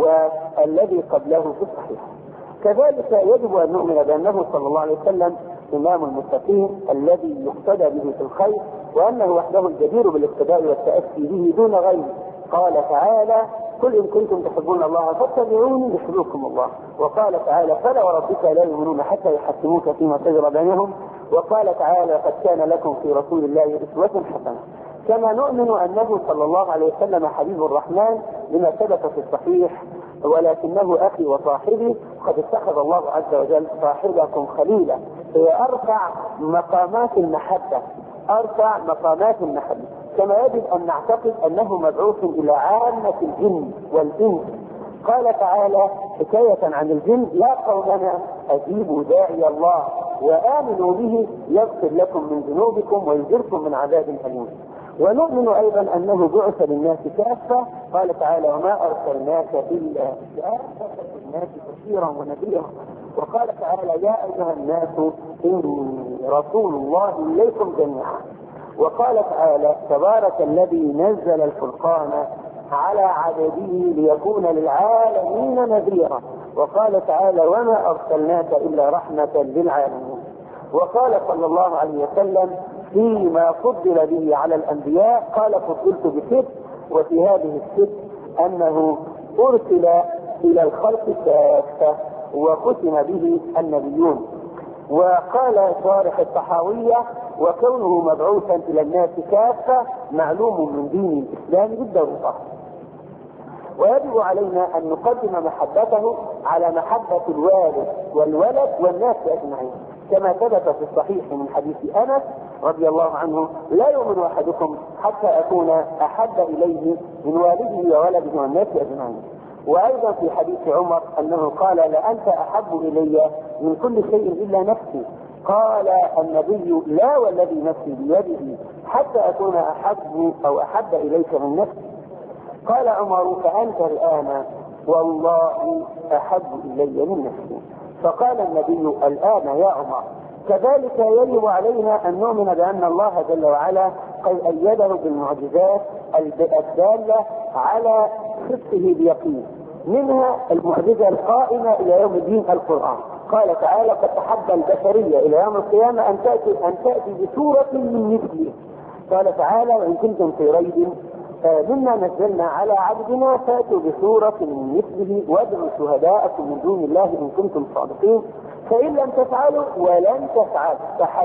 والذي قبله في الصحيح. كذلك يجب أن نؤمن بأنه صلى الله عليه وسلم إمام المتقين الذي يقتدى به في الخير، وأنه وحده الجدير بالاقتداء والتأسي به دون غيره. قال تعالى قل إن كنتم تحبون الله فاتبعوني يحببكم الله. وقال تعالى فلا وربك لا يؤمنون حتى يحكموك فيما شجر بينهم. وقال تعالى قد كان لكم في رسول الله أسوة حسنة. كما نؤمن أنه صلى الله عليه وسلم حبيب الرحمن لما ثبت في الصحيح ولكنه أخي وصاحبي قد اتخذ الله عز وجل صاحبكم خليلا. هي أرفع مقامات المحبة، أرفع مقامات المحبة. كما يجب أن نعتقد أنه مبعوث إلى عامة الجن والإنس. قال تعالى حكاية عن الجن يا قومنا أجيبوا داعي الله وآمنوا به يغفر لكم من ذنوبكم ويجركم من عذاب أليم. ونؤمن أيضا أنه بعث للناس كافة. قال تعالى وما أرسلناك إلا كافة للناس بشيرا ونذيرا. وقال تعالى يا أيها الناس إني رسول الله إليكم جميعا. وقال تعالى تبارك الذي نزل الفرقان على عبده ليكون للعالمين نذيرا. وقال تعالى وما أرسلناك إلا رحمة للعالمين. وقال صلى الله عليه وسلم فيما فضل به على الأنبياء قال فضلت بست. وفي هذه الست أنه أرسل إلى الخلق كافة وختم به النبيون. وقال شارح الطحاوية وكونه مبعوثا إلى الناس كافة معلوم من دين الإسلام بالضرورة. ويجب علينا أن نقدم محبته على محبة الوالد والولد والناس أجمعين، كما ثبت في الصحيح من حديث أنس رضي الله عنه لا يؤمن أحدكم حتى أكون أحب إليه من والده وولده والناس أجمعين. وأيضا في حديث عمر أنه قال لأنت أحب إلي من كل شيء إلا نفسي. قال النبي لا والذي نفسي بيده حتى أكون أحب إليك من نفسي. قال عمر فأنت الآن والله أحب إلي من نفسي. فقال النبي الآن يا عمر. كذلك يجب علينا أن نؤمن بأن الله جل وعلا قد أيده بالمعجزات الدالة على صدقه بيقين، منها المعجزة القائمة إلى يوم الدين القرآن. قال تعالى قد تحدى البشرية إلى يوم القيامة أن تأتي بسورة من مثله. قال تعالى وإن كنتم في ريب مما نزلنا على عبدنا فأتوا بسورة من مثله وادعوا شهداءكم من دون الله إن كنتم صادقين فإن لم تفعلوا ولن تفعل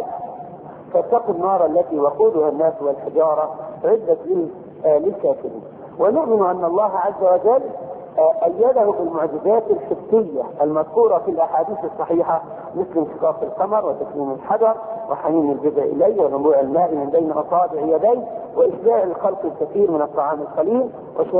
فاتقوا النار التي وقودها الناس والحجارة عدت للكافرين. ونؤمن أن الله عز وجل أيده بالمعجزات الحسية المذكورة في الأحاديث الصحيحة مثل انشقاق القمر وتكليم الحجر وحنين الجزء إليه ونبوع الماء من بين أصابع يديه وإشباع الخلق الكثير من الطعام القليل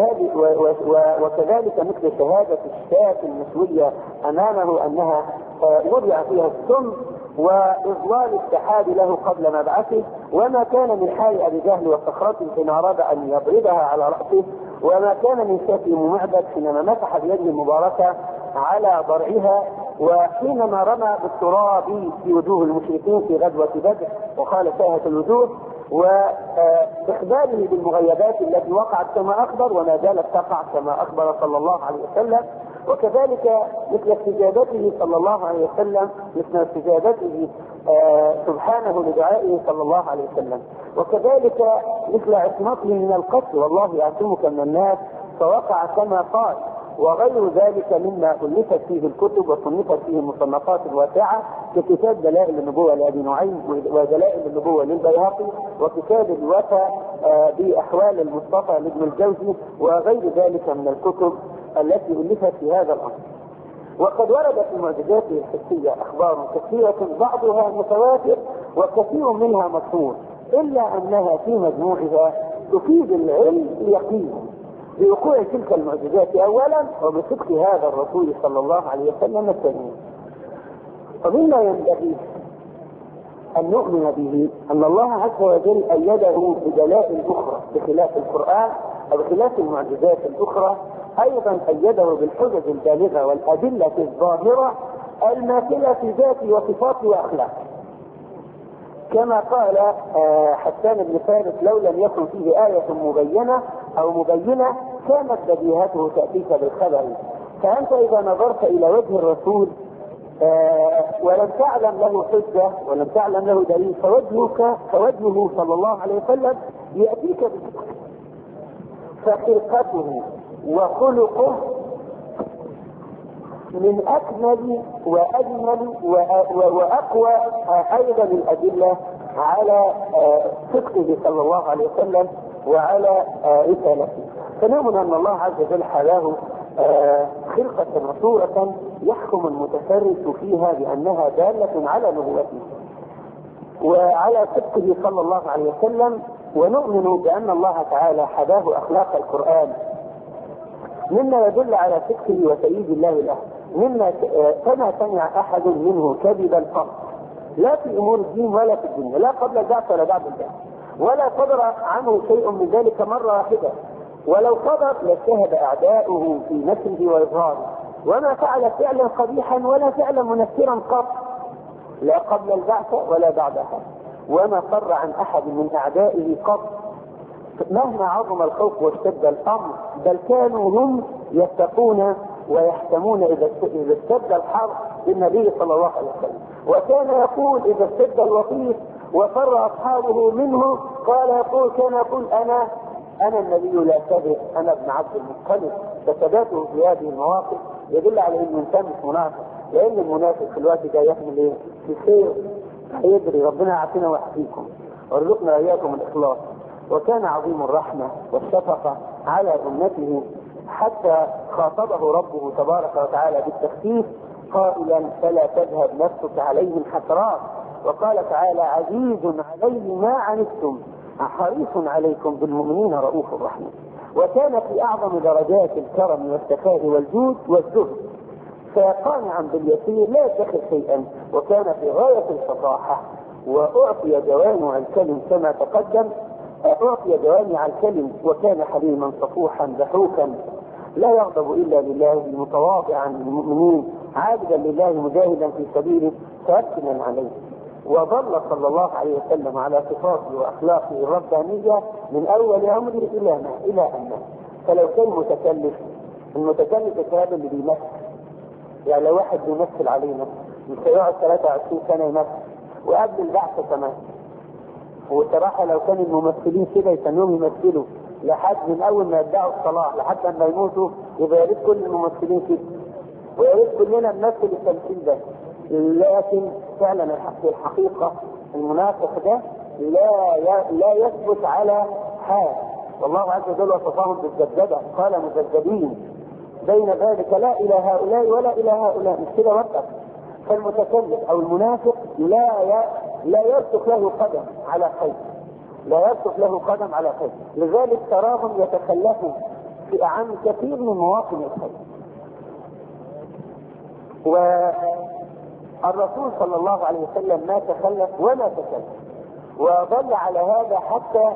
وكذلك مثل شهادة الشاة المشوية أمامه أنها وضع فيها السم وإضلال السحاب له قبل مبعثه وما كان من حال أبي جهل وصخرته حين أراد أن يضربها على رأسه وما كان من شتم معبد حينما مسح بيده المباركة على ضرعها، وحينما رمى بالتراب في وجوه المشركين في غزوة بدر وقال ساهت الوجوه، واخباره بالمغيبات التي وقعت كما اخبر وما زالت تقع كما اخبر صلى الله عليه وسلم. وكذلك مثل استجابته صلى الله عليه وسلم، مثل استجابته سبحانه لدعائه صلى الله عليه وسلم، وكذلك مثل عصمته من القتل والله يعصمك من الناس، فوقع كما قال، وغير ذلك مما ألفت فيه الكتب وصنفت فيه المصنفات الواسعة، ككتاب دلائل النبوة لأبي نعيم ودلائل النبوة للبيهقي، وكتاب الوفاء بأحوال المصطفى لابن الجوزي، وغير ذلك من الكتب التي ألفت في هذا الأمر. وقد وردت في معجزاته الحسية أخبار كثيرة بعضها متواتر وكثير منها مشهور، إلا أنها في مجموعها تفيد العلم اليقين بوقوع تلك المعجزات أولا، وبصدق هذا الرسول صلى الله عليه وسلم الثاني. ومما ينبغي أن نؤمن به أن الله عز وجل أيده بدلائل أخرى بخلاف القرآن أو بخلاف المعجزات الأخرى، أيضا أيده بالحجج البالغة والأدلة الظاهرة الماثلة في ذاته وصفاته وأخلاقه، كما قال حسان بن فارس: لو لم يكن فيه آية مبينة أو مبينة كانت بديهته تأتيك بالخبر. فأنت إذا نظرت إلى وجه الرسول ولم تعلم له حجة ولم تعلم له دليل، فوجهه صلى الله عليه وسلم يأتيك بالخبر. فخلقته وخلقه من أكمل وأجمل وأقوى أيضا الأدلة على صدقه صلى الله عليه وسلم وعلى رسالته. فنؤمن أن الله عز وجل حلاه خلقة وصورة يحكم المتفرد فيها بأنها دالة على نبوته وعلى صدقه صلى الله عليه وسلم. ونؤمن بأن الله تعالى حداه أخلاق القرآن مما يدل على صدقه وتأييد الله له، مما فما سمع أحد منه كذبا قط، لا في أمور الدين ولا في الدنيا، لا قبل البعث ولا بعد البعث، ولا صدر عنه شيء من ذلك مرة واحدة، ولو صدر لشهد أعداؤه في نشره وإظهاره، وما فعل فعلا قبيحا ولا فعلا منكرا قط، لا قبل البعث ولا بعدها، وما صر عن أحد من أعدائه قط مهما عظم الخوف واشتد الأمر، بل كانوا هم يتقون ويحتمون إذا اشتد الحرب بالنبي صلى الله عليه وسلم. وكان يقول إذا اشتد الوطيس وفر أصحابه منه كان يقول أنا النبي لا كذب، أنا ابن عبد المطلب. فثباته في هذه المواقف يدل على أن الإنسان مش منافق، لأن المنافق في الوقت ده يحمل إيه؟ في خير يدري ربنا يعافينا ويحفيكم وارزقنا إياكم الإخلاص. وكان عظيم الرحمة والشفقة على أمته حتى خاطبه ربه تبارك وتعالى بالتخفيف قائلا: فلا تذهب نفسك عليهم حسرات. وقال تعالى: عزيز عليه ما عنتم حريص عليكم بالمؤمنين رؤوف رحيم. وكان في أعظم درجات الكرم والسخاء والجود والزهد، فقانعا باليسير لا يدخر شيئا، وكان في غاية الفصاحة. وأعطي جوامع الكلم كما تقدم، أعطي جوامع الكلم، وكان حليما صفوحا ضحوكا لا يغضب إلا لله، متواضعا للمؤمنين، عابدا لله مجاهدا في سبيله تأكدا عليه. وظل صلى الله عليه وسلم على صفاته وأخلاقه الربانية من أول عمره إلى أن مات. فلو كان المتكلف هذا اللي بيمثل، يعني لو واحد بيمثل علينا مش هيقعد 23 سنة يمثل، وقبل البعث كمان. وصراحة لو كان الممثلين كده يسموهم يمثلوا لحد من أول ما يدعوا الصلاح لحد ما يموتوا، يبقى يا ريت كل الممثلين كده، ويا ريت كلنا نمثل التمثيل ده. لكن فعلا الحقيقة المنافق ده لا يثبت على حال، والله عز وجل وصفهم بالذبذبة، قال مذبذبين بين ذلك لا إلى هؤلاء ولا إلى هؤلاء، مش كده وقت. فالمتكلف أو المنافق لا يرسخ له قدم على خير، لا يرسخ له قدم على خير، لذلك تراهم يتخلفوا في أعم كثير من مواطن الخير. والرسول صلى الله عليه وسلم ما تخلف ولا تكلف، وظل على هذا حتى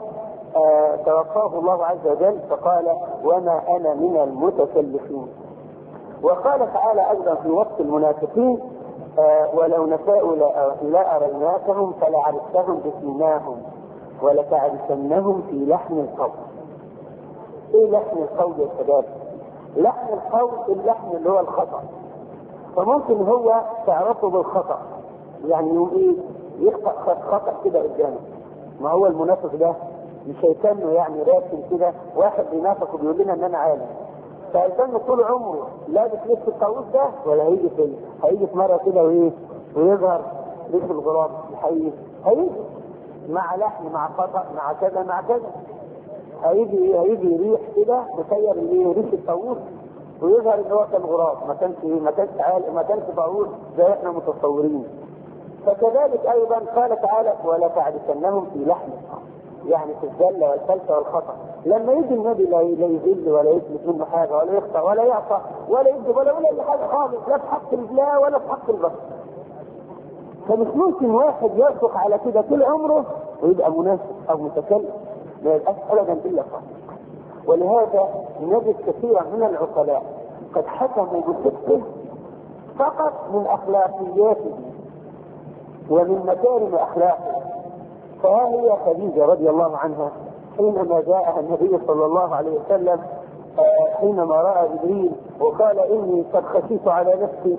توفاه الله عز وجل، فقال: وما أنا من المتكلفين. وقال تعالى أيضا في وصف المنافقين ولو نشاء لأريناكهم فلعرفتهم بسيماهم ولتعرفنهم في لحن القول. ايه لحن القول يا شباب؟ لحن القول اللحن اللي هو الخطأ. فممكن هو تعرفه بالخطأ، يعني يوم ايه يخطأ خطأ كده قدامه. ما هو المنافق ده مش هيكمل يعني راسم كده، واحد بينافق وبيقول لنا ان انا عالم، فهيكمل طول عمره لابس لبس الطاووس ده، ولا هيجي في مره كده وايه ويظهر لبس الغراب الحقيقي، هيجي مع لحن مع خطأ مع كذا مع كذا، هيجي يريح كده مسير ريش الطاووس ويظهر ان هو كان غراب، ما كانش طاووس زي احنا متصورين. فكذلك ايضا قال تعالى ولا تعرفنهم في لحن، يعني في الزله والفلسه والخطا. لما يجي النبي لا يذل ولا يثبت منه حاجه ولا يخطا ولا يعصى ولا يكذب ولا يقول اي حاجه خالص، لا في حق الله ولا في حق البشر. فمش ممكن واحد يصدق على كده طول عمره ويبقى منافق او متكلم، ما يبقاش ابدا الا صادق. ولهذا نجد كثيرا من العقلاء قد حكموا بصدقه فقط من اخلاقياته ومن مكارم اخلاقه. فها هي خديجه رضي الله عنها حينما جاءها النبي صلى الله عليه وسلم حينما راى جبريل وقال اني قد خشيت على نفسي،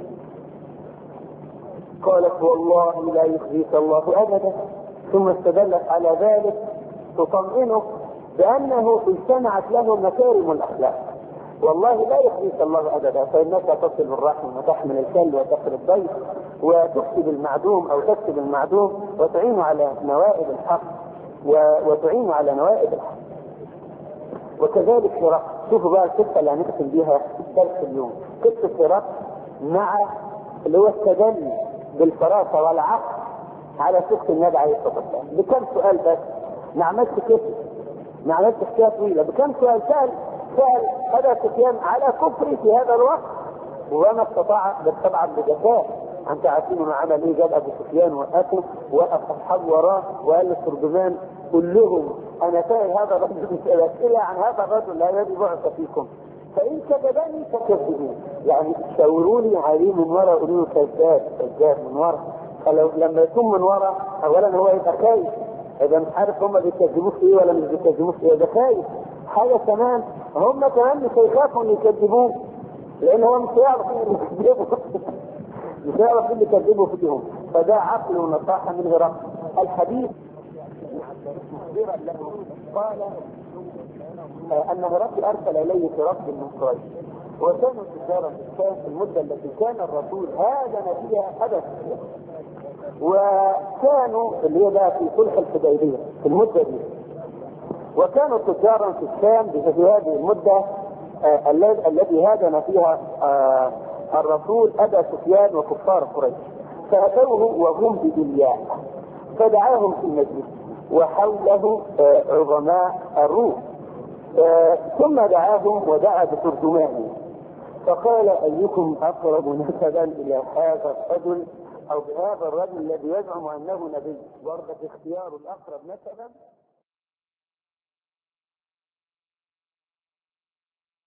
قالت والله لا يخزيك الله ابدا، ثم استدلت على ذلك تطمئنه بانه اجتمعت له مكارم الاخلاق. والله لا يخزيك الله ابدا، فانك تصل الرحم وتحمل الكل وتقري الضيف وتكسب المعدوم او تكسب المعدوم وتعين على نوائب الحق وكذلك هرقل. شوفوا بقى القصه اللي هنختم بيها درس اليوم، قصه هرقل مع اللي هو التدلي بالفراسه والعقل على صدق النبي عليه الصلاه والسلام. بكم سؤال بس، ما عملتش كده، ما عملتش حكايه طويله، بكم سؤال سال ابا سفيان على كفري في هذا الوقت وما استطاع، بس طبعا بذكاء. انت عارفين انه عمل ايه؟ جاب ابو سفيان وقفه وقف اصحابه وراه وقال للترجمان قل لهم انا سائل هذا الرجل اسئله عن هذا الرجل الذي بعث فيكم، فان كذبني فكذبوه، يعني شاوروني عليه من وراء، قولوا له كذاب من وراء. فلو لما يكون من وراء اولا هو يبقى خايف، اذا مش عارف هم بيكذبوه في ايه ولا مش بيكذبوه في ايه، ده خايف. حاجه كمان هم كمان مش هيخافوا ان يكذبوه، لان هو مش هيعرف اللي يكذبوا مش هيعرف اللي يكذبوا فيهم. فده عقل ونصاحه من هرقل. الحديث مخبرا له قال ان هرقل ارسل اليه في رفض من قريش، وكانوا تجارا في الشام في المده التي كان الرسول هاجم فيها ابا سفيان، وكانوا اللي هي بقى في صلح الحديبيه في المده دي، وكانوا تجارا في الشام في هذه المده الذي هاجم فيها الرسول ابا سفيان وكفار قريش. فاتوه وهم بدلياء فدعاهم في المجلس وحوله عظماء الروم، ثم دعاهم ودعا بترجمانه فقال ايكم اقرب نسبا الى هذا الرجل او بهذا الرجل الذي يزعم انه نبي، وردت اختيار الاقرب نسبا